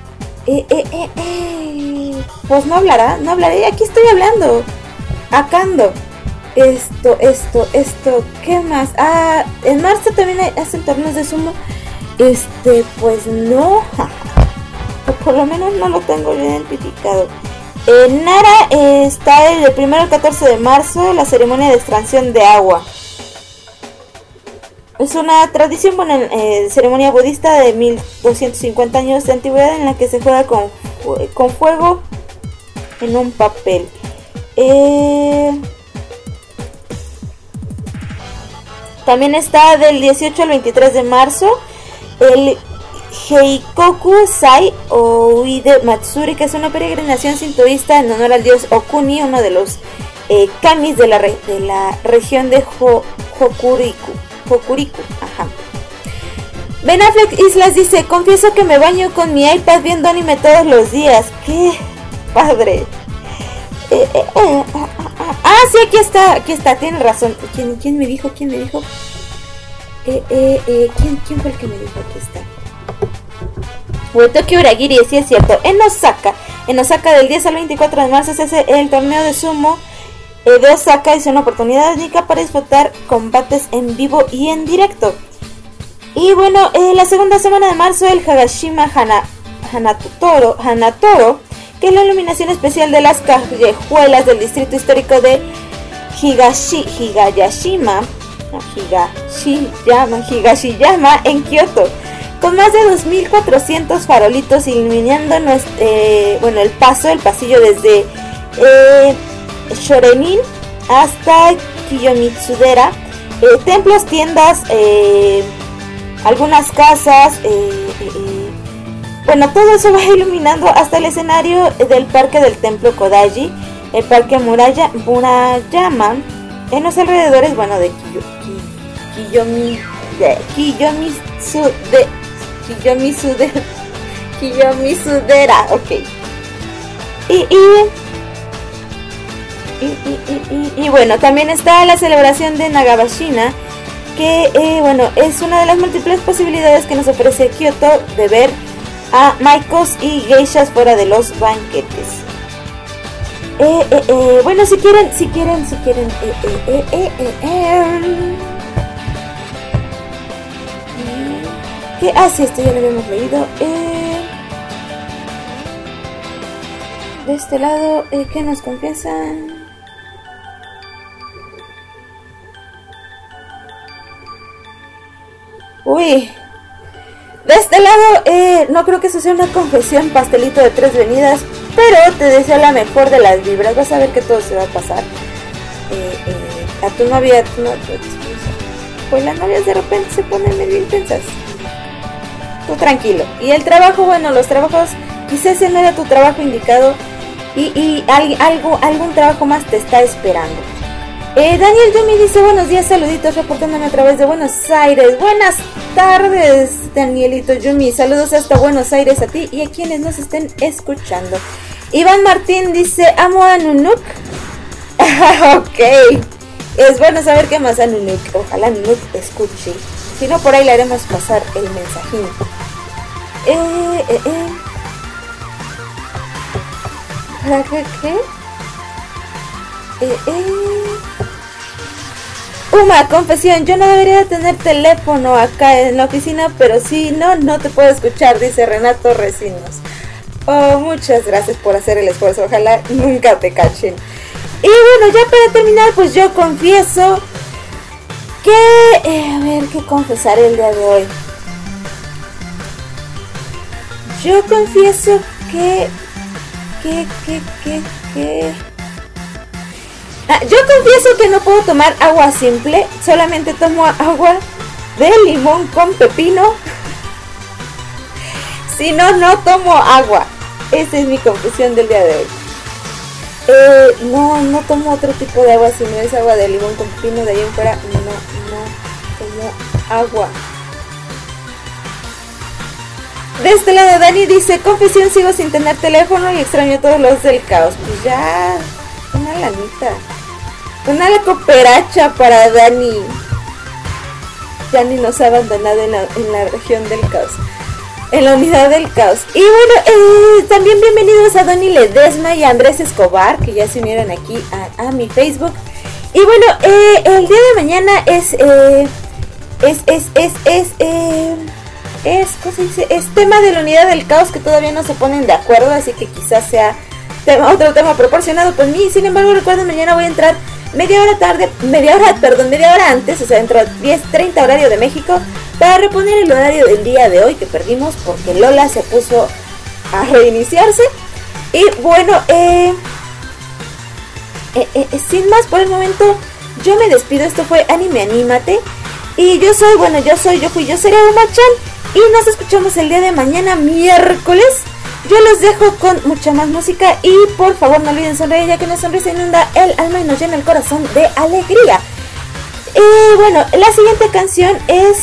Pues no hablaré, aquí estoy hablando. Acá ando. Esto, ¿qué más? Ah, en marzo también hacen torneos de sumo. Pues no. O por lo menos no lo tengo yo identificado. En Nara está el 1 al 14 de marzo la ceremonia de extracción de agua. Es una tradición, ceremonia budista de 1250 años de antigüedad en la que se juega con fuego en un papel. También está del 18 al 23 de marzo el Heikoku Sai Oide Matsuri, que es una peregrinación sintoísta en honor al dios Okuni, uno de los kamis de la región de Hokuriku. Ajá. Ben Affleck Islas dice, confieso que me baño con mi iPad viendo anime todos los días. ¡Qué padre! Sí, aquí está, tiene razón. ¿Quién me dijo? ¿Quién fue el que me dijo? Aquí está. Tokyo Uragiri, sí es cierto. En Osaka del 10 al 24 de marzo se hace el torneo de sumo de Osaka. Es una oportunidad única para disfrutar combates en vivo y en directo. Y bueno, la segunda semana de marzo el Hagashima Hanatoro, que es la iluminación especial de las callejuelas del distrito histórico de Higashiyama en Kioto, con más de 2.400 farolitos iluminando el pasillo desde Shorenin hasta Kiyomitsudera, templos, tiendas, algunas casas, todo eso va iluminando hasta el escenario del parque del templo Kodaji, el parque Murayama, en los alrededores, de Kiyomisudera, ok. Y bueno, también está la celebración de Nagabashina, que es una de las múltiples posibilidades que nos ofrece Kioto de ver a maikos y geishas fuera de los banquetes. Si quieren sí, esto ya lo habíamos leído. De este lado, ¿qué nos confiesan? Uy, de este lado, no creo que eso sea una confesión, pastelito de 3 venidas, pero te deseo la mejor de las vibras. Vas a ver que todo se va a pasar. A tu novia, pues las novias de repente se ponen medio intensas. Tú tranquilo. Y el trabajo, los trabajos, quizás ese no era tu trabajo indicado y algún trabajo más te está esperando. Daniel Yumi dice, buenos días, saluditos, reportándome a través de Buenos Aires. Buenas tardes, Danielito Yumi, saludos hasta Buenos Aires a ti y a quienes nos estén escuchando. Iván Martín dice, amo a Nunuk. Ok, es bueno saber que amas a Nunuk, ojalá Nunuk escuche, si no por ahí le haremos pasar el mensajín. ¿Qué? Uma, confesión, yo no debería tener teléfono acá en la oficina, pero si no te puedo escuchar, dice Renato Recinos. Oh, muchas gracias por hacer el esfuerzo, ojalá nunca te cachen. Y bueno, ya para terminar, pues yo confieso que... a ver, ¿qué confesaré el día de hoy? Yo confieso que... yo confieso que no puedo tomar agua simple, solamente tomo agua de limón con pepino. Si no tomo agua. Esa es mi confesión del día de hoy. No tomo otro tipo de agua, si no es agua de limón con pepino. De ahí en fuera no tomo agua. De este lado Dani dice, confesión, sigo sin tener teléfono y extraño a todos los del caos. Pues ya, una lanita. Una cooperacha para Dani. Dani nos ha abandonado en la región del caos. En la unidad del caos. Y bueno, también bienvenidos a Donny Ledesma y a Andrés Escobar, que ya se unieron aquí a mi Facebook. Y bueno, el día de mañana ¿cómo se dice? Es tema de la unidad del caos, que todavía no se ponen de acuerdo, así que quizás sea otro tema proporcionado por mí. Sin embargo, recuerden, mañana voy a entrar media hora antes, o sea, entro a 10:30 horario de México, para reponer el horario del día de hoy que perdimos porque Lola se puso a reiniciarse. Y bueno, sin más por el momento, yo me despido. Esto fue Anime Anímate. Y yo seré Uma-chan. Y nos escuchamos el día de mañana, miércoles. Yo los dejo con mucha más música. Y por favor no olviden sonreír, ya que una sonrisa inunda el alma y nos llena el corazón de alegría. Bueno, la siguiente canción es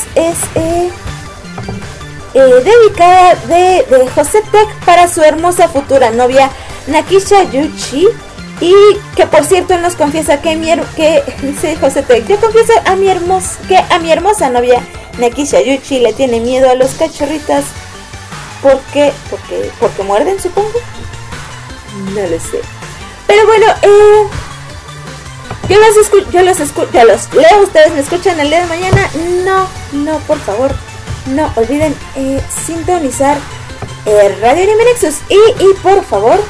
dedicada de José Tech para su hermosa futura novia Nakisha Yuchi. Y que por cierto él nos confiesa que dice José Tech, yo confieso que a mi hermosa novia Nakisha Yuchi le tiene miedo a los cachorritas. Porque muerden, supongo. No lo sé. Pero bueno, yo los leo, ustedes me escuchan el día de mañana. No, por favor, no olviden sintonizar Radio Anime Nexus. Y por favor,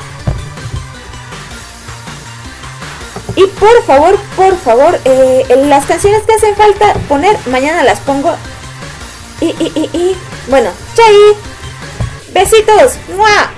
las canciones que hacen falta poner, mañana las pongo. Y bueno, chai, besitos, ¡mua!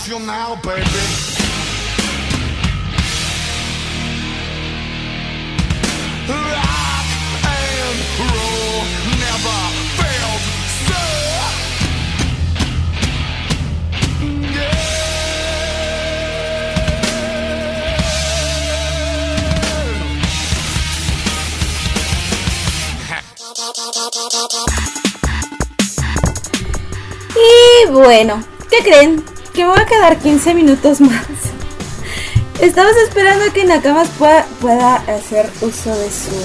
Internacional, baby. Rock and roll never failed, sir. Y bueno, ¿qué creen? Que me voy a quedar 15 minutos más. Estamos esperando que Nakamas pueda hacer uso de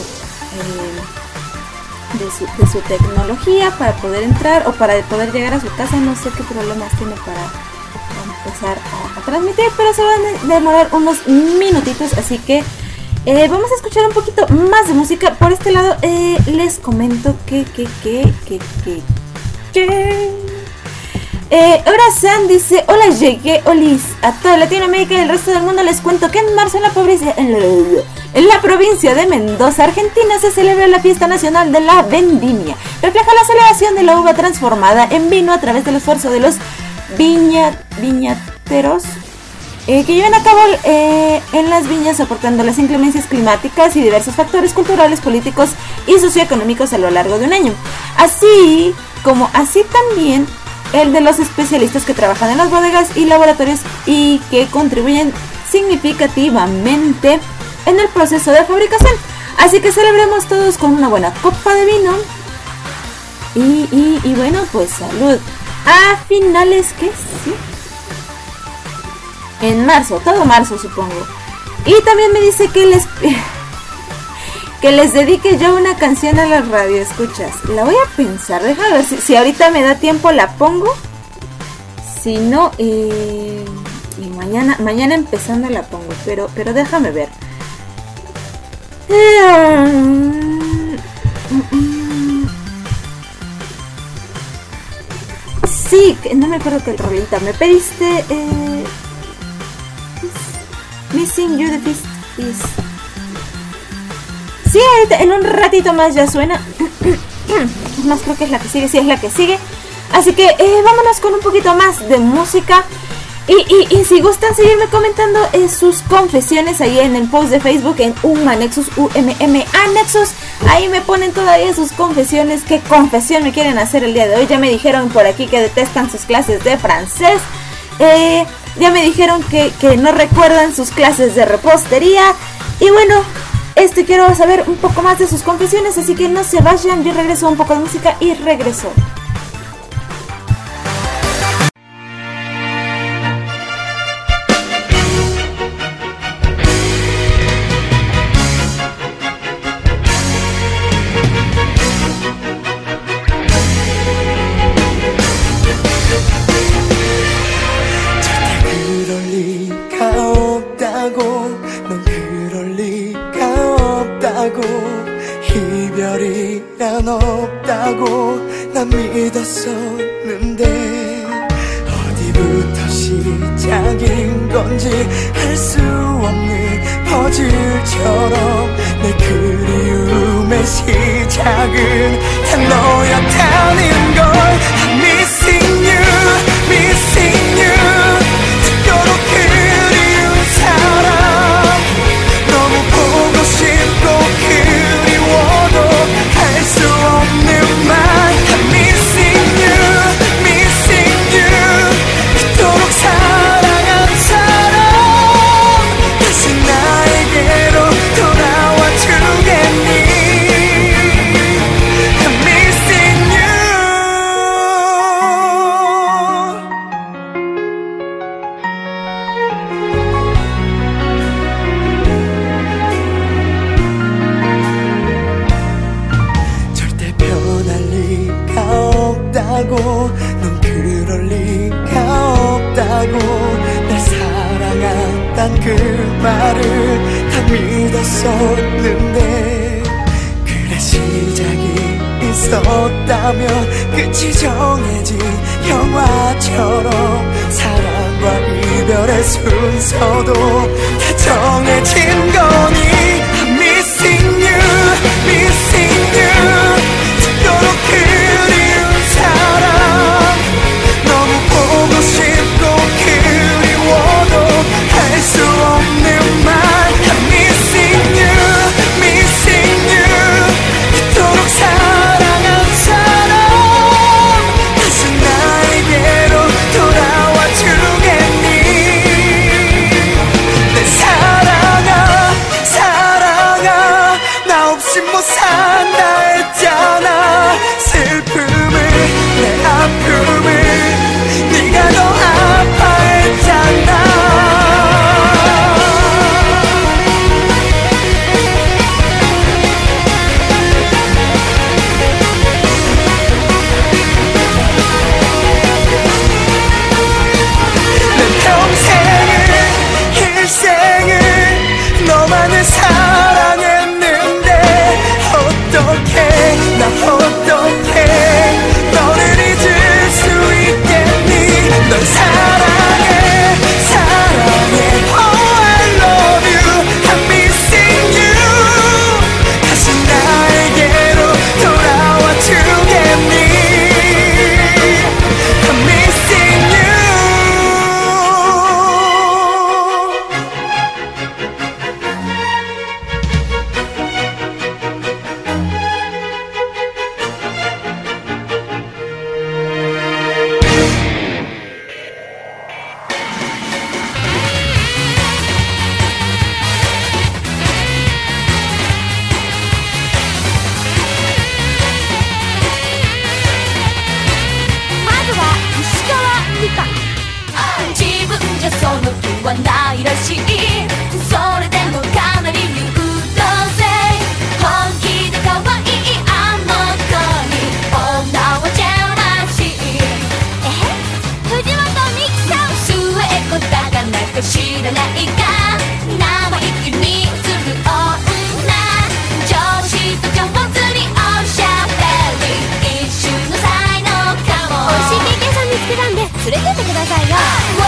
su tecnología para poder entrar o para poder llegar a su casa. No sé qué problemas tiene para empezar a transmitir, pero se van a demorar unos minutitos, así que vamos a escuchar un poquito más de música. Por este lado les comento que ahora San dice: hola, llegué, olis a toda Latinoamérica y el resto del mundo. Les cuento que en marzo en la provincia de Mendoza, Argentina, se celebra la fiesta nacional de la vendimia. Refleja la celebración de la uva transformada en vino a través del esfuerzo de los viñateros que llevan a cabo en las viñas, soportando las inclemencias climáticas y diversos factores culturales, políticos y socioeconómicos a lo largo de un año. Así también el de los especialistas que trabajan en las bodegas y laboratorios y que contribuyen significativamente en el proceso de fabricación. Así que celebremos todos con una buena copa de vino y bueno, pues salud. A finales que sí, en marzo, todo marzo supongo. Y también me dice que les dedique yo una canción a las radioescuchas. La voy a pensar, déjame ver si ahorita me da tiempo, la pongo. Si no, y mañana empezando la pongo, pero déjame ver. Sí, no me acuerdo que el rolita me pediste. Missing You the Beast is. Sí, en un ratito más ya suena. Más creo que es la que sigue, sí es la que sigue. Así que vámonos con un poquito más de música. Y si gustan seguirme comentando sus confesiones ahí en el post de Facebook en Umanexus, UMMA-Nexus. Ahí me ponen todavía sus confesiones. ¿Qué confesión me quieren hacer el día de hoy? Ya me dijeron por aquí que detestan sus clases de francés. Ya me dijeron que no recuerdan sus clases de repostería. Y bueno, quiero saber un poco más de sus confesiones, así que no se vayan, yo regreso un poco de música y regreso. 이별이란 없다고 난 믿었었는데 어디부터 시작인 건지 알 수 없는 퍼즐처럼 내 그리움의 시작은 다 너였다는 걸 I'm missing you, missing you 죽도록 그리운 사람 너무 보고 싶고 그리워도 할 수 없는 말 I'm missing you, missing you 그토록 사랑한 사람 다시 나에게로 돌아와 주겠니 I'm missing you 절대 변할 리가 없다고 넌 그럴 리가 없다고 날 사랑한단 그 말을 다 믿었었는데 그래 시작이 있었다면 끝이 정해진 영화처럼 사랑과 이별의 순서도 다 정해진 거니 I'm missing you, missing you 죽도록 그리운 사람 너무 보고 싶고 はないらしい。それでもかなり優等生、本気で可愛いあの子に女はジェラシー。藤本美貴さん、末っ子だかなんか知らないか、生意気に映る女、上司と上手におしゃべり、一瞬の才能かも。美味しいケーキ屋さん見つけたんで連れてってくださいよ。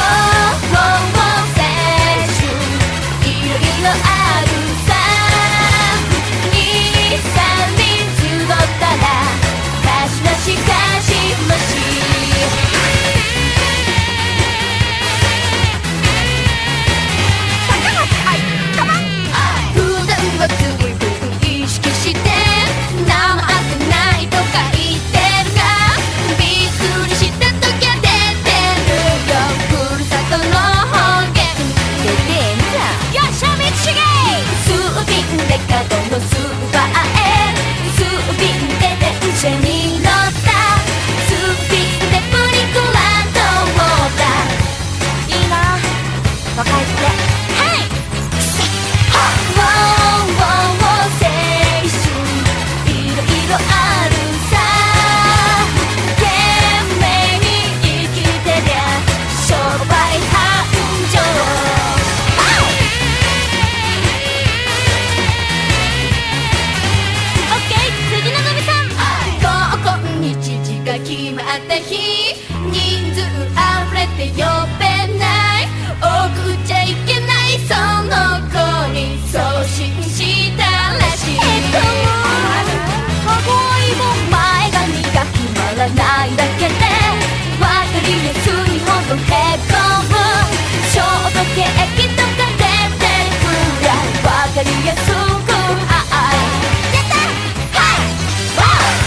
青春いろいろあるさ、2、3人集ったら貸しなし貸しまし。普段は随分意識して生あってないとか言ってるが、びっくりした時は出てるよ、ふるさとの方言出てんじゃん。よっしゃ道重、スーピンで角のスーパーへ、スーピンで電車に乗った、スーピンでプリクランドウォーター。いいな若いって。はい青春いろいろあるさ、懸命に生きてりゃ商売繁盛。オッケー、辻希美さん、合コン日時が決まった日、人数あふれて呼べない、多くちゃいけないその子に送信したらしい。かごいも前髪が決まらないだけで分かりやすいほどへこむ、ショートケーキとか出てくらい分かりやすくやったはい青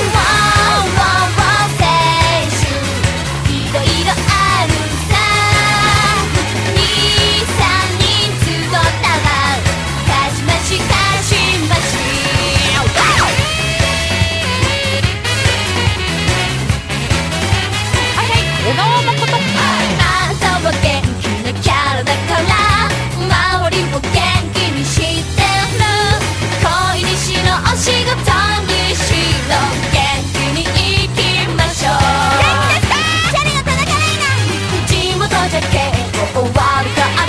春いろいろあるさ、2、3人集ったら貸しまし貸しまし。小川誠、あんたは元気なキャラだから周りを元気にしてる、恋にしろお仕事にしろ元気に生きましょう。元気ですか？チャリが叩かないな。地元じゃ結構悪かった、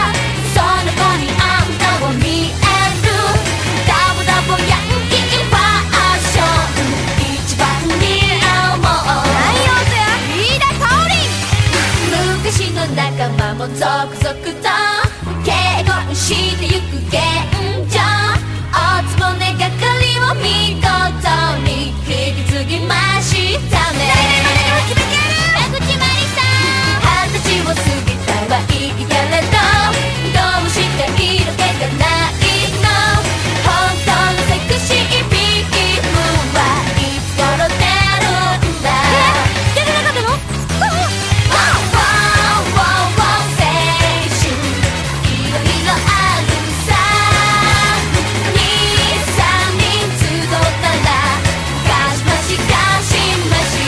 その子にあんたを見える、ダボダボヤンキーファッション一番似合うもん。ライオンズや飯田香織、昔の仲間も続々と結婚してゆく現状、おつぼね係を見事に引き継ぎましたね。江口まりさん、20歳を過ぎたはいいけれどどうして色気がないの、本当のセクシービームはいつ頃出るんだ。出てなかったの？青春いろいろあるさ、2、3人集ったら貸しまし貸しまし。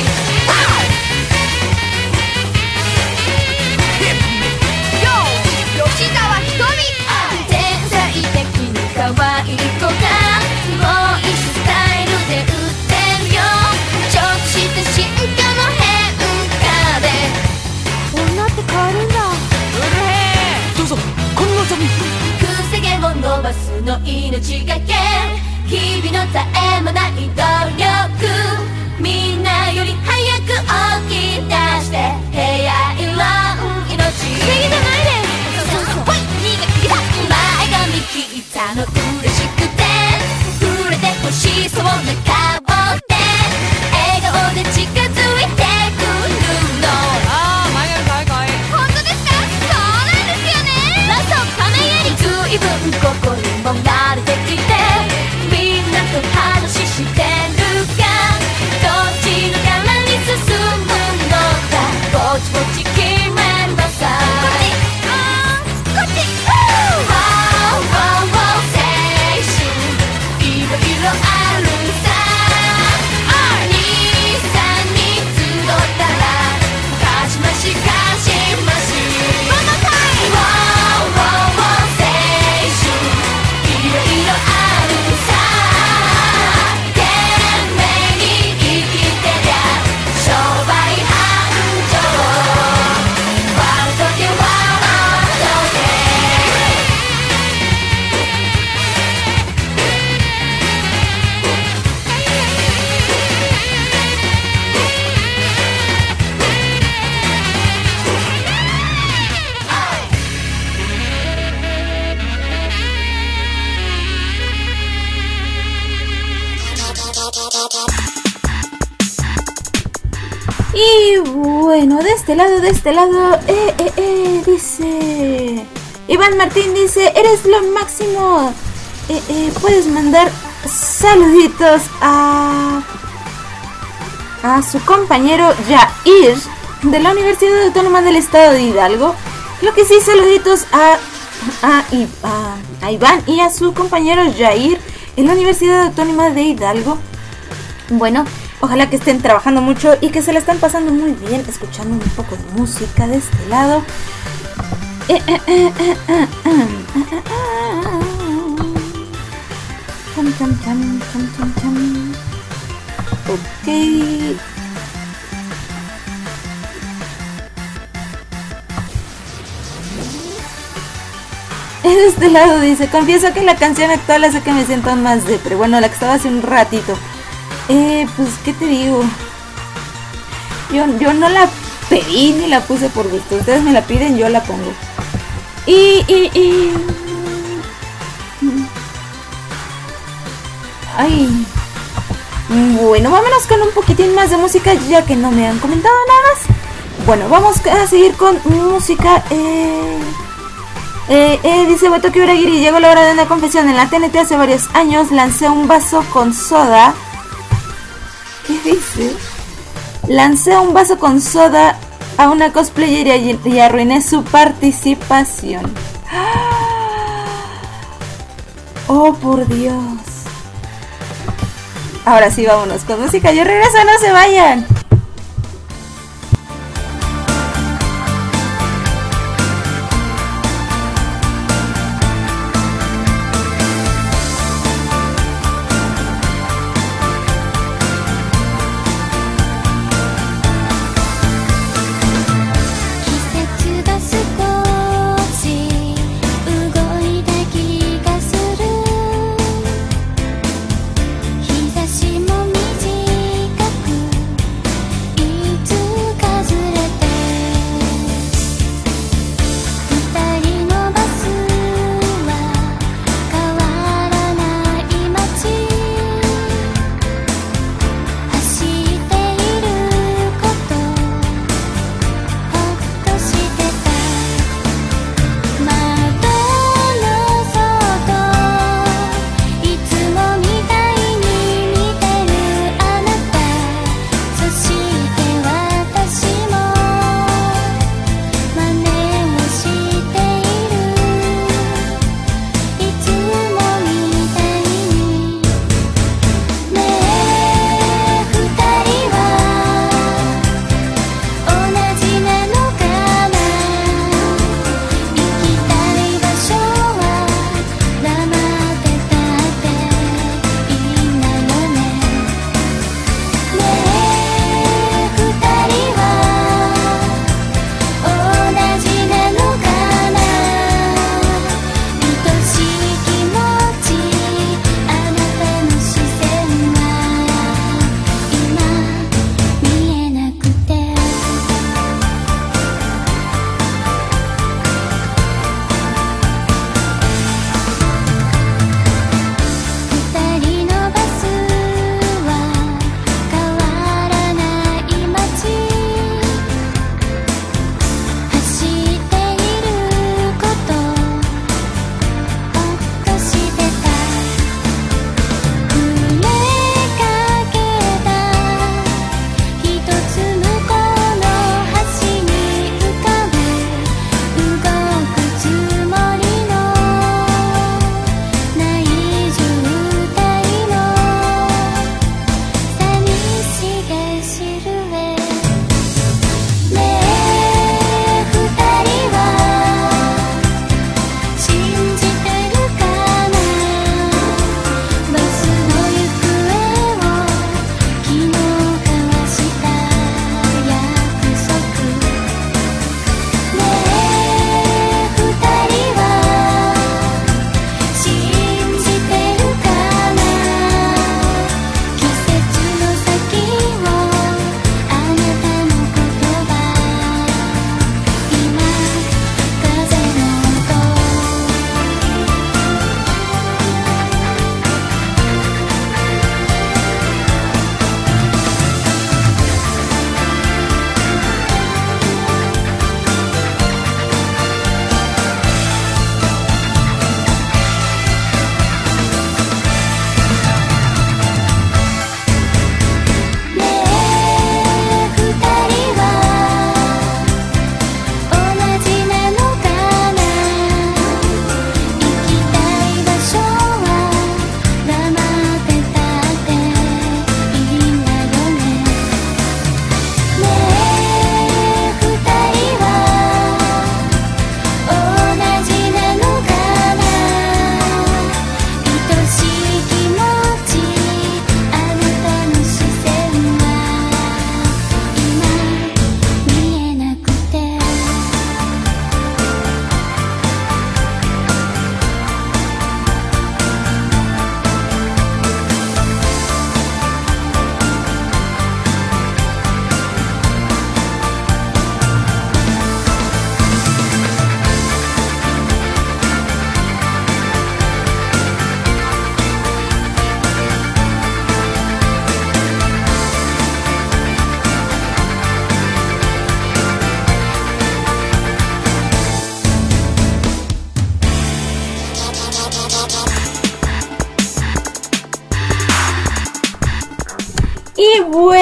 吉沢ひとみ、天才的に可愛い子がもう一種スタイルで売ってるよ、ちょっとした進化の変化で女って変わるんだ。うるへー、 どうぞこの望み。 くせ毛を伸ばすの命がけ、日々の絶え間ない努力、みんなより早く起き出して部屋いろん命。次じゃないです。そうそう、ほい、2が次だ。前髪切ったの嬉しくて触れて欲しそうな顔で笑顔で近づいてくるの。 ああ前髪かわいいかわいい。 本当ですか？そうなんですよね。ラスト亀有、随分ここにも慣れてきて Bueno, de este lado, dice... Iván Martín dice, eres lo máximo. Puedes mandar saluditos a su compañero Jair de la Universidad Autónoma del Estado de Hidalgo. Lo que sí, saluditos a Iván y a su compañero Jair en la Universidad Autónoma de Hidalgo. Bueno, ojalá que estén trabajando mucho y que se la están pasando muy bien escuchando un poco de música de este lado. Ok. De este lado dice, confieso que la canción actual hace que me sienta más depre. Bueno, la que estaba hace un ratito. Pues, ¿qué te digo? Yo no la pedí ni la puse por gusto. Ustedes me la piden, yo la pongo. Ay. Bueno, vámonos con un poquitín más de música, ya que no me han comentado nada más. Bueno, vamos a seguir con música. Dice Botoki Uragiri, llegó la hora de una confesión. En la TNT hace varios años lancé un vaso con soda. ¿Qué dice? Lancé un vaso con soda a una cosplayer y arruiné su participación. Oh, por Dios. Ahora sí, vámonos con música. Yo regreso, no se vayan.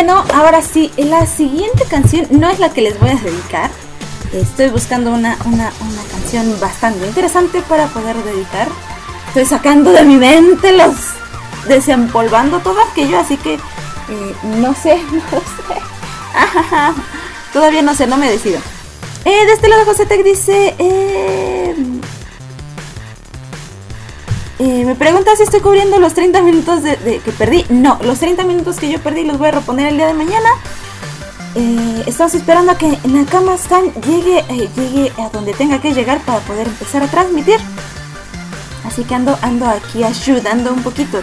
bueno, ahora sí, la siguiente canción no es la que les voy a dedicar. Estoy buscando una canción bastante interesante para poder dedicar. Estoy sacando de mi mente desempolvando todo aquello, así que no sé. Todavía no sé, no me decido. De este lado José Tech dice... me pregunta si estoy cubriendo los 30 minutos que perdí. No, los 30 minutos que yo perdí los voy a reponer el día de mañana. Estamos esperando a que Nakama-san llegue a donde tenga que llegar para poder empezar a transmitir. Así que ando aquí ayudando un poquito.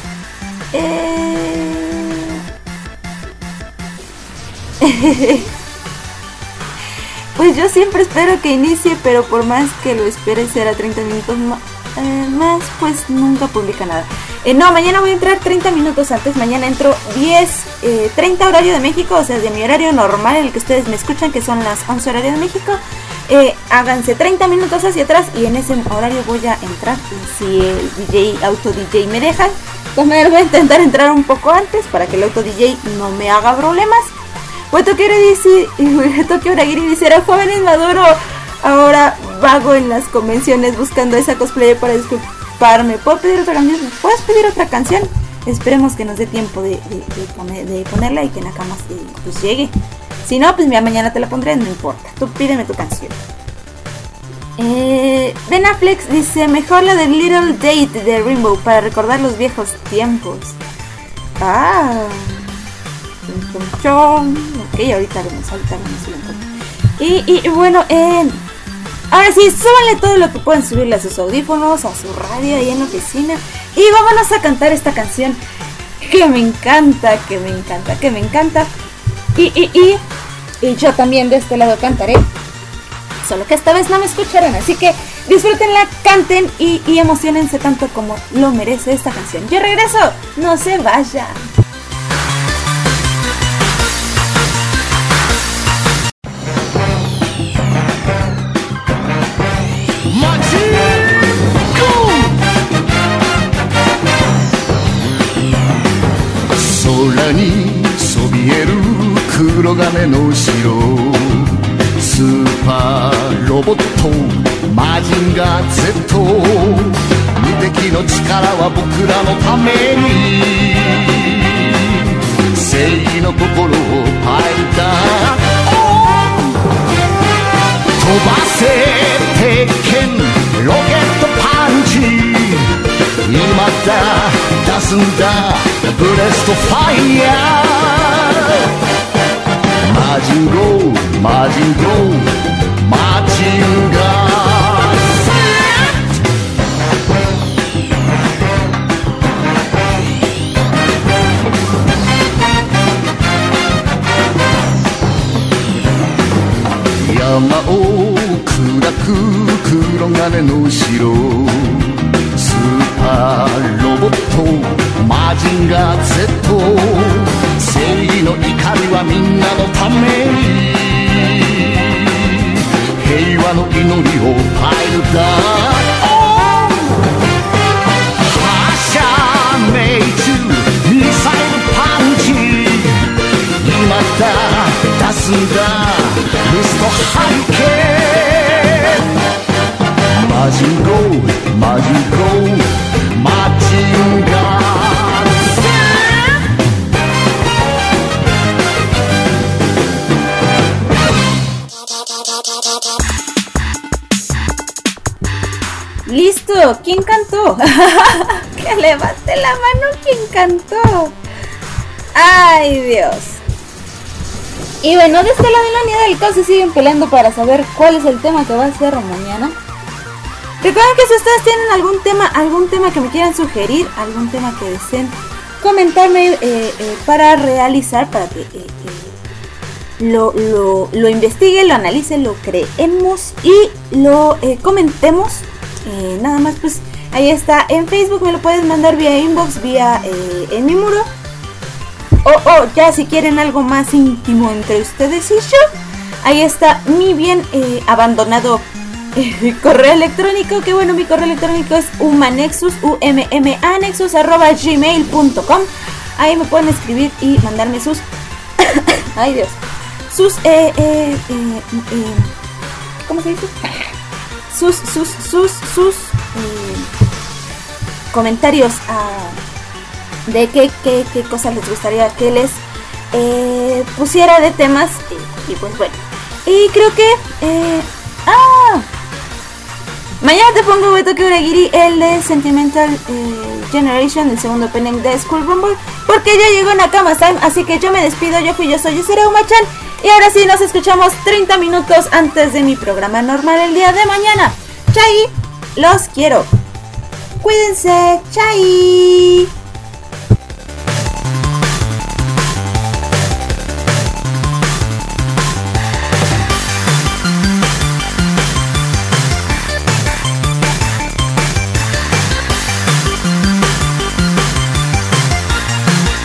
Pues yo siempre espero que inicie, pero por más que lo espere será 30 minutos más, pues nunca publica nada. No, mañana voy a entrar 30 minutos antes. Mañana entro 10:30 horario de México, o sea, de mi horario normal, el que ustedes me escuchan, que son las 11 horario de México. Háganse 30 minutos hacia atrás y en ese horario voy a entrar. Si el auto DJ me deja, pues me voy a intentar entrar un poco antes para que el auto DJ no me haga problemas. Tokio Uragiri dice: era joven y maduro, ahora vago en las convenciones buscando esa cosplayer para disculparme. ¿Puedo pedir otra canción? ¿Puedes pedir otra canción? Esperemos que nos dé tiempo de ponerla y que Nakama pues llegue. Si no, pues mira, mañana te la pondré, no importa. Tú pídeme tu canción. Ben Affleck dice: mejor la de Little Date de Rainbow para recordar los viejos tiempos. Ok, ahorita haremos y bueno, ahora sí, súbanle todo lo que pueden subirle a sus audífonos, a su radio ahí en la oficina, y vámonos a cantar esta canción que me encanta. Y yo también de este lado cantaré, solo que esta vez no me escucharán, así que disfrútenla, canten y emocionense tanto como lo merece esta canción. Yo regreso, no se vayan. 空にそびえる黒金の城、スーパーロボットマジンガー Z、 無敵の力は僕らのために正義の心をファイター、飛ばせ鉄拳ロケットパンチ、今だ出すんだブレストファイヤー、マジンゴーマジンゴーマジンガーセット、山を砕く黒金の城、スーパーロボットマジンガー Z、 正義の怒りはみんなのために平和の祈りをファイルだ、発射命中ミサイルパンチ、今だ出すんだリストハリケーン、マジンゴーマジンゴーマジンガーセット。Listo, ¿quién cantó? Que levante la mano quien cantó. Ay, Dios. Y bueno, de este lado en la unidad del caos se siguen peleando para saber cuál es el tema que va a ser mañana. Recuerden que si ustedes tienen algún tema que me quieran sugerir, algún tema que deseen comentarme para realizar, para que lo investigue, lo analice, lo creemos y lo comentemos, nada más pues ahí está en Facebook, me lo pueden mandar vía inbox, vía en mi muro, o ya si quieren algo más íntimo entre ustedes y yo, ahí está mi bien abandonado correo electrónico, que bueno, mi correo electrónico es umanexus, ummanexus@gmail.com. Ahí me pueden escribir y mandarme sus ay Dios, sus ¿cómo se dice? Sus comentarios de qué cosas les gustaría que les pusiera de temas y pues bueno, y creo que mañana te pongo Betoke Uragiri, el de Sentimental Generation, el segundo opening de School Rumble, porque ya llegó Nakama Time, así que yo me despido. Yo soy Yusere Uma-chan, y ahora sí nos escuchamos 30 minutos antes de mi programa normal el día de mañana. Chai, los quiero. Cuídense, chai.